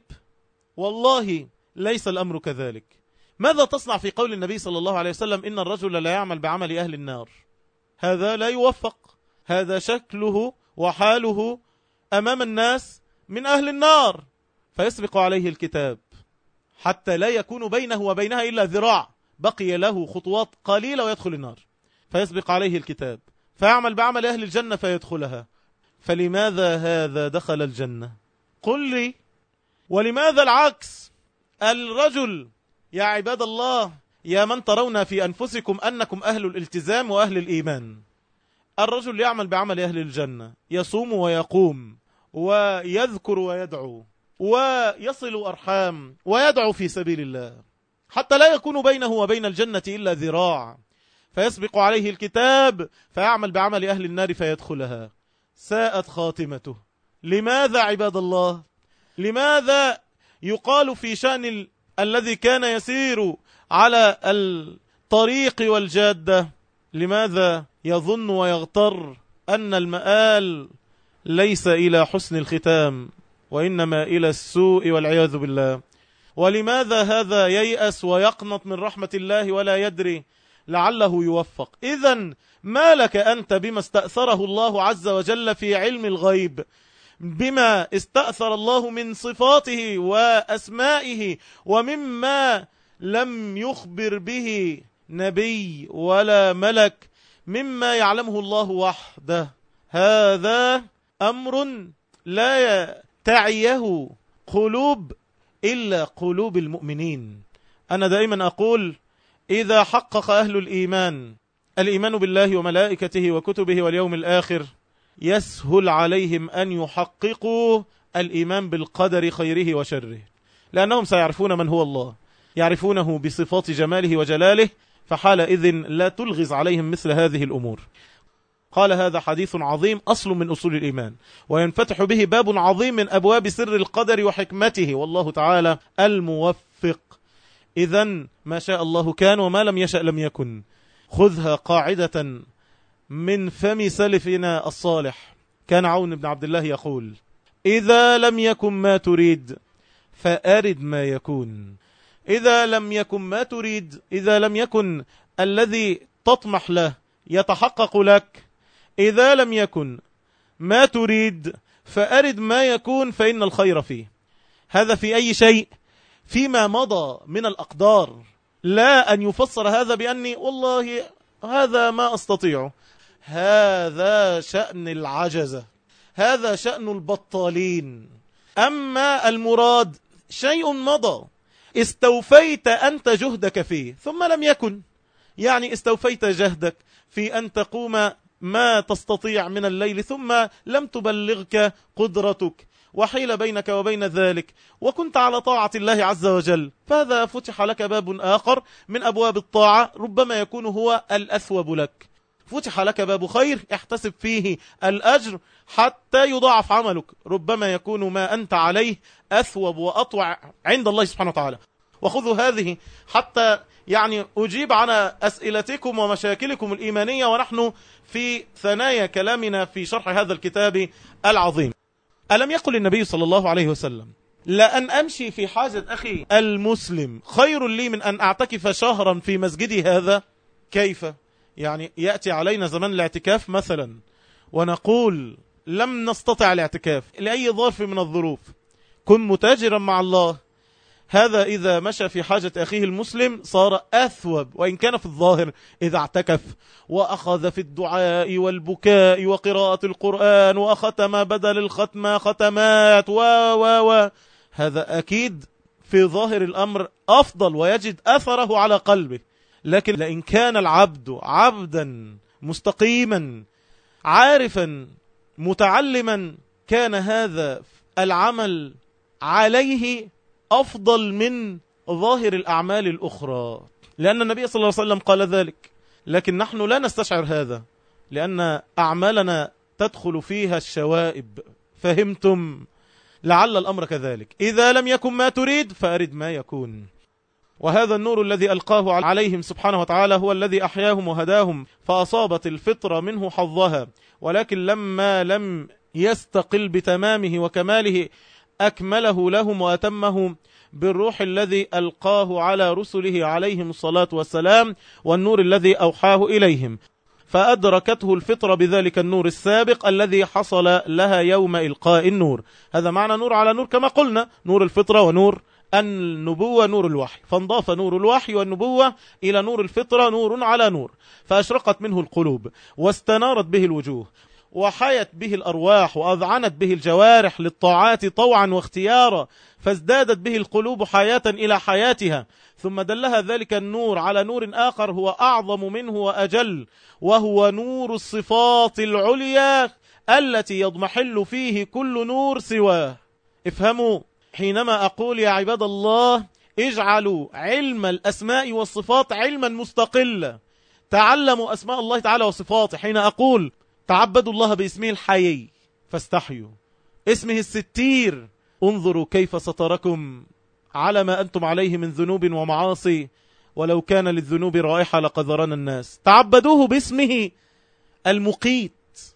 والله ليس الأمر كذلك. ماذا تصنع في قول النبي صلى الله عليه وسلم: إن الرجل لا يعمل بعمل أهل النار؟ هذا لا يوفق، هذا شكله وحاله أمام الناس من أهل النار، فيسبق عليه الكتاب حتى لا يكون بينه وبينها إلا ذراع، بقي له خطوات قليلة ويدخل النار، فيسبق عليه الكتاب فيعمل بعمل أهل الجنة فيدخلها. فلماذا هذا دخل الجنة؟ قل لي. ولماذا العكس؟ الرجل، يا عباد الله، يا من ترون في أنفسكم أنكم أهل الالتزام وأهل الإيمان، الرجل يعمل بعمل أهل الجنة، يصوم ويقوم ويذكر ويدعو ويصل أرحام ويدعو في سبيل الله، حتى لا يكون بينه وبين الجنة إلا ذراع، فيسبق عليه الكتاب فيعمل بعمل أهل النار فيدخلها. ساءت خاتمته. لماذا عباد الله؟ لماذا يقال في شأن ال... الذي كان يسير على الطريق والجادة، لماذا يظن ويغتر أن المآل ليس إلى حسن الختام وإنما إلى السوء والعياذ بالله؟ ولماذا هذا ييأس ويقنط من رحمة الله ولا يدري لعله يوفق؟ إذن ما لك أنت بما استأثره الله عز وجل في علم الغيب، بما استأثر الله من صفاته وأسمائه، ومما لم يخبر به نبي ولا ملك، مما يعلمه الله وحده. هذا أمر لا تعيه قلوب إلا قلوب المؤمنين. أنا دائما أقول: إذا حقق أهل الإيمان الإيمان بالله وملائكته وكتبه واليوم الآخر يسهل عليهم أن يحققوا الإيمان بالقدر خيره وشره، لأنهم سيعرفون من هو الله، يعرفونه بصفات جماله وجلاله، فحالئذ لا تلغز عليهم مثل هذه الأمور. قال هذا حديث عظيم أصل من أصول الإيمان، وينفتح به باب عظيم من أبواب سر القدر وحكمته، والله تعالى الموفق. إذن ما شاء الله كان وما لم يشأ لم يكن. خذها قاعدة من فم سلفنا الصالح. كان عون بن عبد الله يقول: إذا لم يكن ما تريد فأرد ما يكون. إذا لم يكن ما تريد، إذا لم يكن الذي تطمح له يتحقق لك، إذا لم يكن ما تريد فأرد ما يكون، فإن الخير فيه. هذا في أي شيء فيما مضى من الأقدار، لا أن يفسر هذا بأني والله هذا ما أستطيع. هذا شأن العجزة، هذا شأن البطالين. أما المراد شيء مضى استوفيت أنت جهدك فيه ثم لم يكن، يعني استوفيت جهدك في أن تقوم ما تستطيع من الليل ثم لم تبلغك قدرتك، وحيل بينك وبين ذلك، وكنت على طاعة الله عز وجل، فهذا فتح لك باب آخر من أبواب الطاعة، ربما يكون هو الأثوب لك. فتح لك باب خير احتسب فيه الأجر حتى يضاعف عملك، ربما يكون ما أنت عليه أثوب وأطوع عند الله سبحانه وتعالى. وخذوا هذه حتى يعني أجيب على أسئلتكم ومشاكلكم الإيمانية، ونحن في ثنايا كلامنا في شرح هذا الكتاب العظيم. ألم يقل النبي صلى الله عليه وسلم: لأن أمشي في حاجة أخي المسلم خير لي من أن أعتكف شهرا في مسجدي هذا؟ كيف؟ يعني يأتي علينا زمان الاعتكاف مثلا ونقول لم نستطع الاعتكاف لأي ظرف من الظروف، كن متاجرا مع الله. هذا إذا مشى في حاجة أخيه المسلم صار أثوب، وإن كان في الظاهر إذا اعتكف وأخذ في الدعاء والبكاء وقراءة القرآن وختم بدل الختمة ختمات و و و هذا أكيد في ظاهر الأمر أفضل ويجد أثره على قلبه. لكن لئن كان العبد عبدا مستقيما عارفا متعلما، كان هذا العمل عليه أفضل من ظاهر الأعمال الأخرى، لأن النبي صلى الله عليه وسلم قال ذلك. لكن نحن لا نستشعر هذا، لأن أعمالنا تدخل فيها الشوائب. فهمتم؟ لعل الأمر كذلك. إذا لم يكن ما تريد فأرد ما يكون. وهذا النور الذي ألقاه عليهم سبحانه وتعالى هو الذي أحياهم وهداهم، فأصابت الفطرة منه حظها، ولكن لما لم يستقل بتمامه وكماله أكمله لهم وأتمه بالروح الذي ألقاه على رسله عليهم الصلاة والسلام، والنور الذي أوحاه إليهم، فأدركته الفطرة بذلك النور السابق الذي حصل لها يوم إلقاء النور. هذا معنى نور على نور كما قلنا، نور الفطرة ونور النبوة نور الوحي، فانضاف نور الوحي والنبوة إلى نور الفطرة نور على نور، فأشرقت منه القلوب واستنارت به الوجوه وحيت به الأرواح وأذعنت به الجوارح للطاعات طوعا واختيارا، فازدادت به القلوب حياة إلى حياتها. ثم دلها ذلك النور على نور آخر هو أعظم منه وأجل، وهو نور الصفات العليا التي يضمحل فيه كل نور سواه. افهموا حينما أقول يا عباد الله اجعلوا علم الأسماء والصفات علما مستقلا، تعلموا أسماء الله تعالى وصفاته. حين أقول تعبدوا الله باسمه الحيي فاستحيوا، اسمه الستير انظروا كيف ستركم على ما أنتم عليه من ذنوب ومعاصي، ولو كان للذنوب رائحة لقذرنا الناس. تعبدوه باسمه المقيت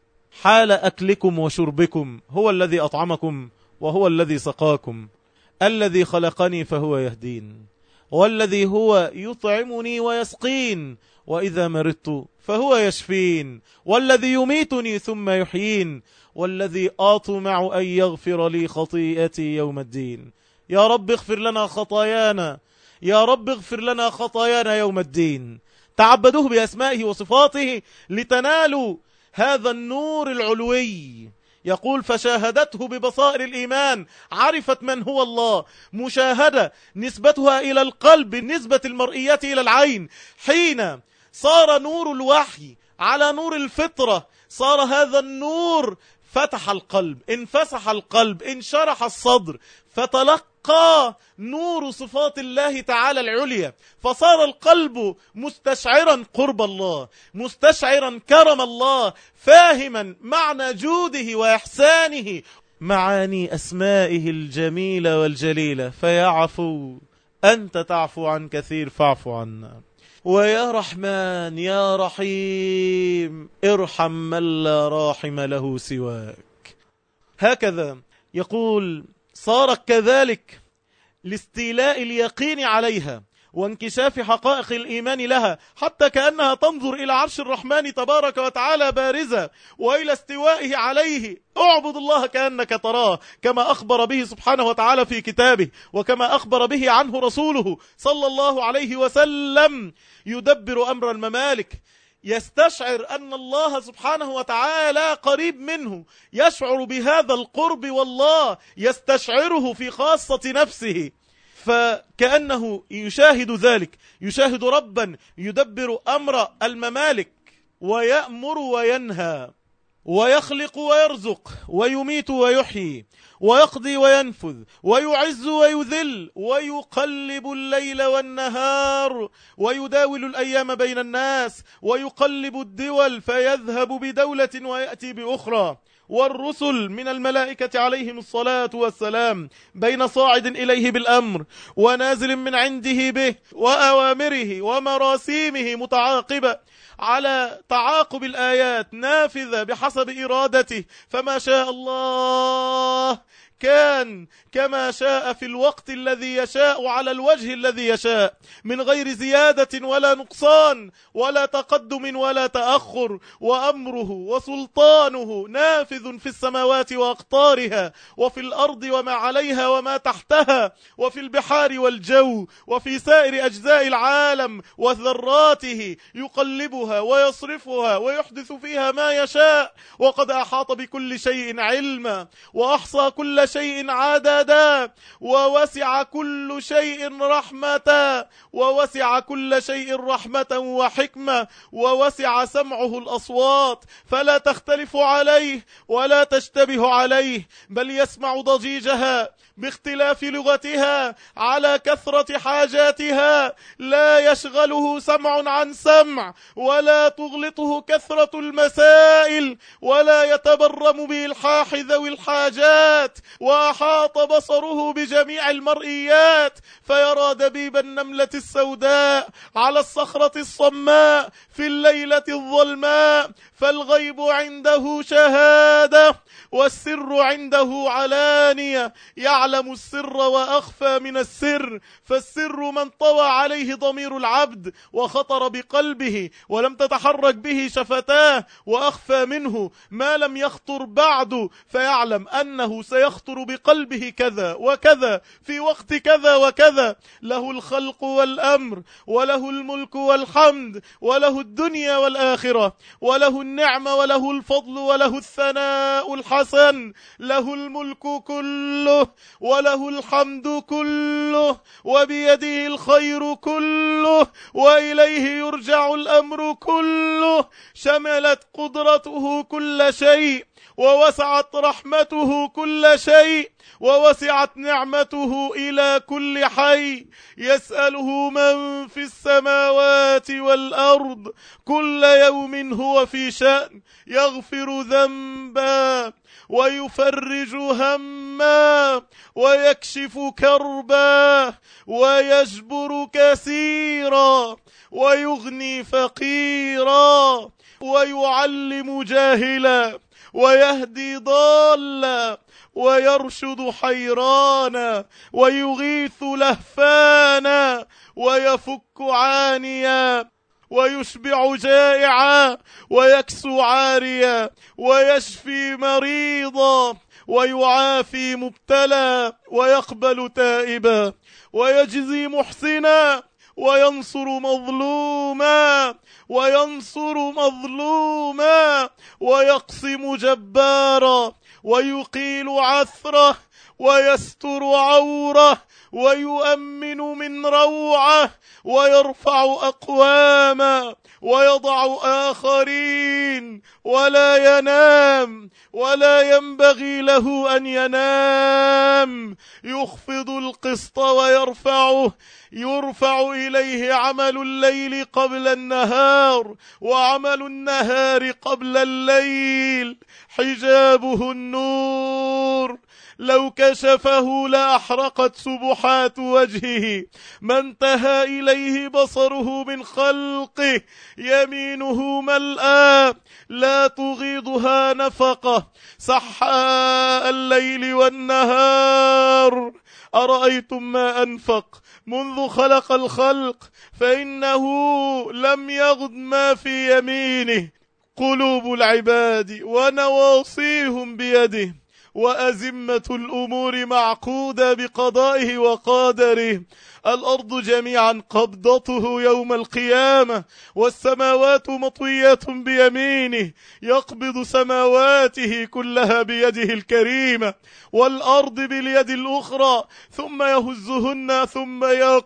حال أكلكم وشربكم، هو الذي أطعمكم وهو الذي سقاكم، الذي خلقني فهو يهدين، والذي هو يطعمني ويسقين، وإذا مرضت فهو يشفين، والذي يميتني ثم يحيين، والذي أطمع أن يغفر لي خطيئتي يوم الدين. يا رب اغفر لنا خطايانا، يا رب اغفر لنا خطايانا يوم الدين. تعبدوه بأسمائه وصفاته لتنالوا هذا النور العلوي. يقول فشاهدته ببصائر الإيمان، عرفت من هو الله، مشاهدة نسبتها إلى القلب، نسبة المرئيات إلى العين. حين صار نور الوحي على نور الفطرة صار هذا النور فتح القلب، انفسح القلب، انشرح الصدر، فتلقى نور صفات الله تعالى العليا، فصار القلب مستشعرا قرب الله، مستشعرا كرم الله، فاهما معنى جوده وإحسانه، معاني أسمائه الجميلة والجليلة. فيا عفو أنت تعفو عن كثير فاعف عنا. ويا رحمن يا رحيم ارحم من لا راحم له سواك. هكذا يقول صارت كذلك لاستيلاء اليقين عليها وانكشاف حقائق الإيمان لها، حتى كأنها تنظر إلى عرش الرحمن تبارك وتعالى بارزة، وإلى استوائه عليه. اعبد الله كأنك تراه، كما أخبر به سبحانه وتعالى في كتابه، وكما أخبر به عنه رسوله صلى الله عليه وسلم. يدبر أمر الممالك، يستشعر أن الله سبحانه وتعالى قريب منه، يشعر بهذا القرب والله يستشعره في خاصة نفسه، فكأنه يشاهد ذلك، يشاهد ربا يدبر أمر الممالك، ويأمر وينهى، ويخلق ويرزق، ويميت ويحيي، ويقضي وينفذ، ويعز ويذل، ويقلب الليل والنهار، ويداول الأيام بين الناس، ويقلب الدول فيذهب بدولة ويأتي بأخرى. والرسل من الملائكة عليهم الصلاة والسلام بين صاعد إليه بالأمر ونازل من عنده به، وأوامره ومراسيمه متعاقبة على تعاقب الآيات، نافذة بحسب إرادته، فما شاء الله كان كما شاء في الوقت الذي يشاء على الوجه الذي يشاء، من غير زيادة ولا نقصان ولا تقدم ولا تأخر. وأمره وسلطانه نافذ في السماوات وأقطارها، وفي الأرض وما عليها وما تحتها، وفي البحار والجو، وفي سائر أجزاء العالم وذراته، يقلبها ويصرفها ويحدث فيها ما يشاء. وقد أحاط بكل شيء علما، وأحصى كل شيء عددا، ووسع كل شيء رحمة، ووسع كل شيء رحمة وحكمة، ووسع سمعه الأصوات فلا تختلف عليه ولا تشتبه عليه، بل يسمع ضجيجها باختلاف لغتها على كثرة حاجاتها، لا يشغله سمع عن سمع، ولا تغلطه كثرة المسائل، ولا يتبرم بإلحاح ذوي الحاجات. وأحاط بصره بجميع المرئيات، فيرى دبيب النملة السوداء على الصخرة الصماء في الليلة الظلماء، فالغيب عنده شهادة والسر عنده علانية، يعلم السر وأخفى من السر. فالسر من طوى عليه ضمير العبد وخطر بقلبه ولم تتحرك به شفتاه، وأخفى منه ما لم يخطر بعد، فيعلم أنه سيخطر بقلبه كذا وكذا في وقت كذا وكذا. له الخلق والأمر، وله الملك والحمد، وله الدنيا والآخرة، وله النعمة وله الفضل وله الثناء الحسن. له الملك كله وله الحمد كله، وبيده الخير كله، وإليه يرجع الأمر كله. شملت قدرته كل شيء، ووسعت رحمته كل شيء، ووسعت نعمته إلى كل حي. يسأله من في السماوات والأرض كل يوم هو في شأن، يغفر ذنبا ويفرج هما ويكشف كربا ويجبر كثيرا ويغني فقيرا ويعلم جاهلا ويهدي ضالا ويرشد حيرانا ويغيث لهفانا ويفك عانيا ويشبع جائعا ويكسو عاريا ويشفي مريضا ويعافي مبتلى ويقبل تائبا ويجزي محسنا وينصر مظلوما وينصر مظلوما ويقسم جبارا ويقيل عثره ويستر عوره ويؤمن من روعه ويرفع أقواما ويضع آخرين ولا ينام ولا ينبغي له أن ينام، يخفض القسط ويرفعه، يرفع إليه عمل الليل قبل النهار وعمل النهار قبل الليل، حجابه النور، لو كشفه لأحرقت سبحات وجهه، ما انتهى إليه بصره من خلقه، يمينه ملأى لا تغيضها نفقة، سحاء الليل والنهار، أرأيتم ما أنفق منذ خلق الخلق، فإنه لم يغض ما في يمينه، قلوب العباد ونواصيهم بيده، وأزمة الأمور معقودة بقضائه وقدره، الأرض جميعا قبضته يوم القيامة، والسماوات مطوية بيمينه، يقبض سماواته كلها بيده الكريمة، والأرض باليد الأخرى، ثم يهزهن ثم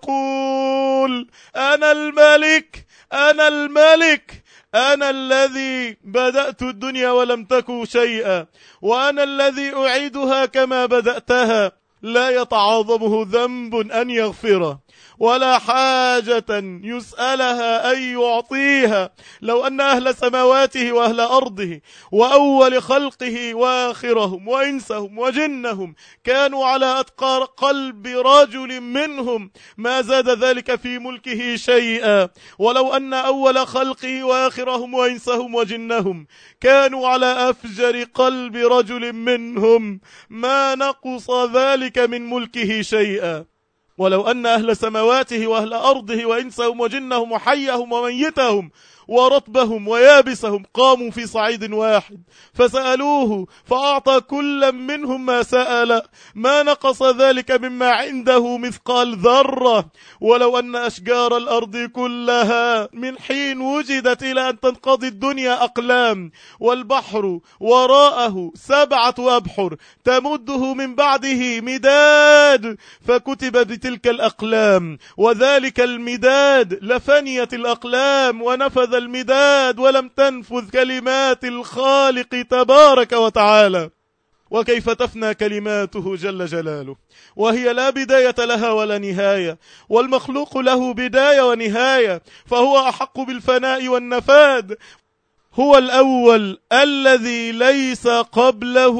يقول أنا الملك أنا الملك، أنا الذي بدأت الدنيا ولم تكن شيئا، وأنا الذي أعيدها كما بدأتها، لا يتعاظمه ذنب أن يغفره ولا حاجة يسألها أن يعطيها، لو أن أهل سماواته وأهل أرضه وأول خلقه وآخرهم وإنسهم وجنهم كانوا على أتقى قلب رجل منهم ما زاد ذلك في ملكه شيئا، ولو أن أول خلقه وآخرهم وإنسهم وجنهم كانوا على أفجر قلب رجل منهم ما نقص ذلك من ملكه شيئا، ولو أن أهل سماواته وأهل أرضه وإنسهم وجنهم وحيهم وميتهم ورطبهم ويابسهم قاموا في صعيد واحد فسألوه فأعطى كل منهم ما سأل، ما نقص ذلك مما عنده مثقال ذرة، ولو أن أشجار الأرض كلها من حين وجدت إلى أن تنقضي الدنيا أقلام، والبحر وراءه سبعة أبحر تمده من بعده مداد، فكتب بتلك الأقلام وذلك المداد لفنيت الأقلام ونفذ المداد ولم تنفذ كلمات الخالق تبارك وتعالى، وكيف تفنى كلماته جل جلاله وهي لا بداية لها ولا نهاية، والمخلوق له بداية ونهاية، فهو أحق بالفناء والنفاد، هو الأول الذي ليس قبله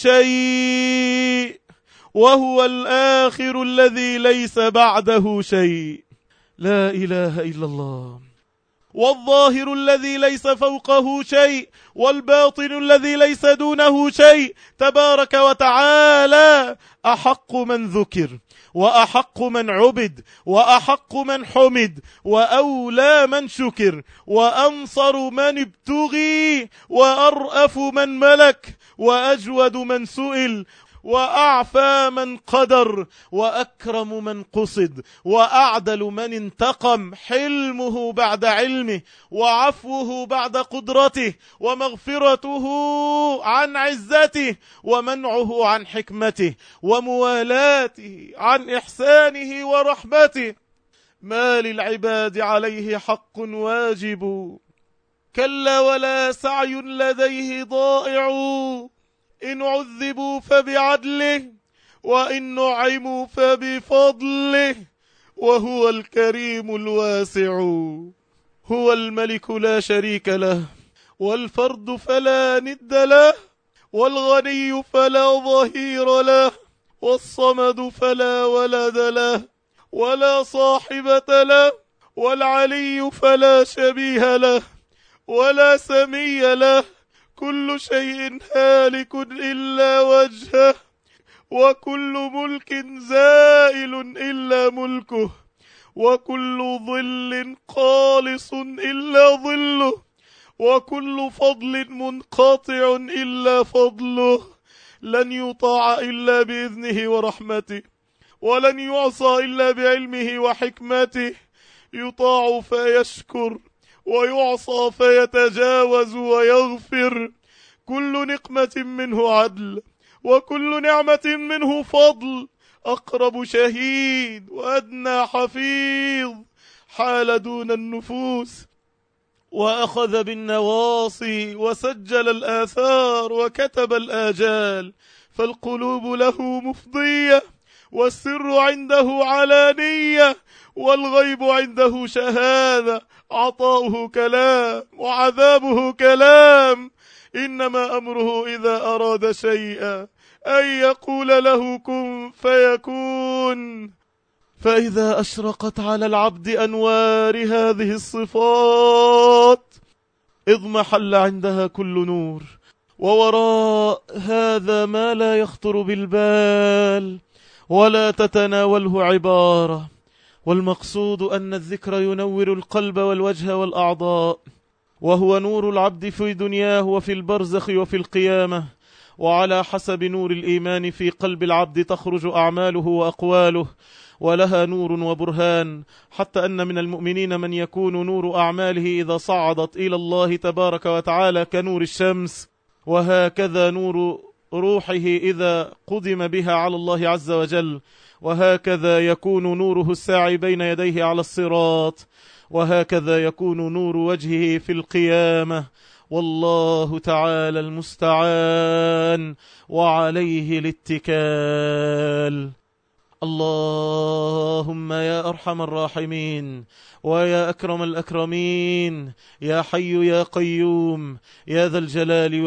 شيء، وهو الآخر الذي ليس بعده شيء، لا إله إلا الله، والظاهر الذي ليس فوقه شيء، والباطن الذي ليس دونه شيء، تبارك وتعالى أحق من ذكر وأحق من عبد وأحق من حمد وأولى من شكر وأنصر من ابتغي وأرأف من ملك وأجود من سئل وأعفى من قدر وأكرم من قصد وأعدل من انتقم، حلمه بعد علمه وعفوه بعد قدرته ومغفرته عن عزته ومنعه عن حكمته وموالاته عن إحسانه ورحمته، ما للعباد عليه حق واجب، كلا ولا سعي لديه ضائع، إن عذبوا فبعدله وإن نعموا فبفضله، وهو الكريم الواسع، هو الملك لا شريك له، والفرد فلا ند له، والغني فلا ظهير له، والصمد فلا ولد له ولا صاحبة له، والعلي فلا شبيه له ولا سمي له، كل شيء هالك إلا وجهه، وكل ملك زائل إلا ملكه، وكل ظل خالص إلا ظله، وكل فضل منقطع إلا فضله، لن يطاع إلا بإذنه ورحمته، ولن يعصى إلا بعلمه وحكمته، يطاع فيشكر ويعصى فيتجاوز ويغفر، كل نقمة منه عدل، وكل نعمة منه فضل، أقرب شهيد وأدنى حفيظ، حال دون النفوس وأخذ بالنواصي وسجل الآثار وكتب الآجال، فالقلوب له مفضية، والسر عنده علانية، والغيب عنده شهادة، عطاؤه كلام وعذابه كلام، إنما أمره إذا أراد شيئا أن يقول له كن فيكون. فإذا أشرقت على العبد أنوار هذه الصفات اضمحل عندها كل نور، ووراء هذا ما لا يخطر بالبال ولا تتناوله عبارة. والمقصود أن الذكر ينور القلب والوجه والأعضاء، وهو نور العبد في دنياه وفي البرزخ وفي القيامة، وعلى حسب نور الإيمان في قلب العبد تخرج أعماله وأقواله، ولها نور وبرهان، حتى أن من المؤمنين من يكون نور أعماله إذا صعدت إلى الله تبارك وتعالى كنور الشمس، وهكذا نور روحه إذا قدم بها على الله عز وجل، وهكذا يكون نوره الساعي بين يديه على الصراط، وهكذا يكون نور وجهه في القيامة. والله تعالى المستعان وعليه الاتكال. اللهم يا أرحم الراحمين ويا أكرم الأكرمين، يا حي يا قيوم يا ذا الجلال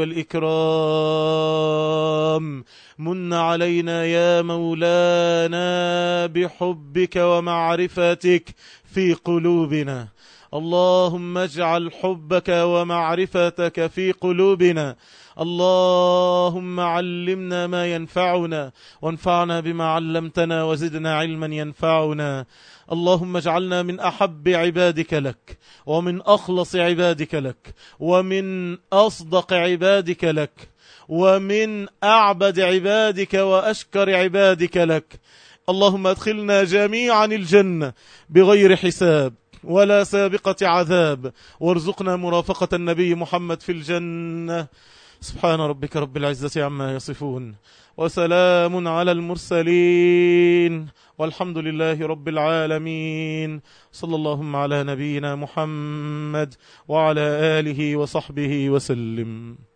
والإكرام، من علينا يا مولانا بحبك ومعرفتك في قلوبنا. اللهم اجعل حبك ومعرفتك في قلوبنا. اللهم علمنا ما ينفعنا، وانفعنا بما علمتنا، وزدنا علما ينفعنا. اللهم اجعلنا من أحب عبادك لك، ومن أخلص عبادك لك، ومن أصدق عبادك لك، ومن أعبد عبادك وأشكر عبادك لك. اللهم ادخلنا جميعا الجنة بغير حساب ولا سابقة عذاب، وارزقنا مرافقة النبي محمد في الجنة. سبحان ربك رب العزة عما يصفون، وسلام على المرسلين، والحمد لله رب العالمين. صلى اللهم على نبينا محمد وعلى آله وصحبه وسلم.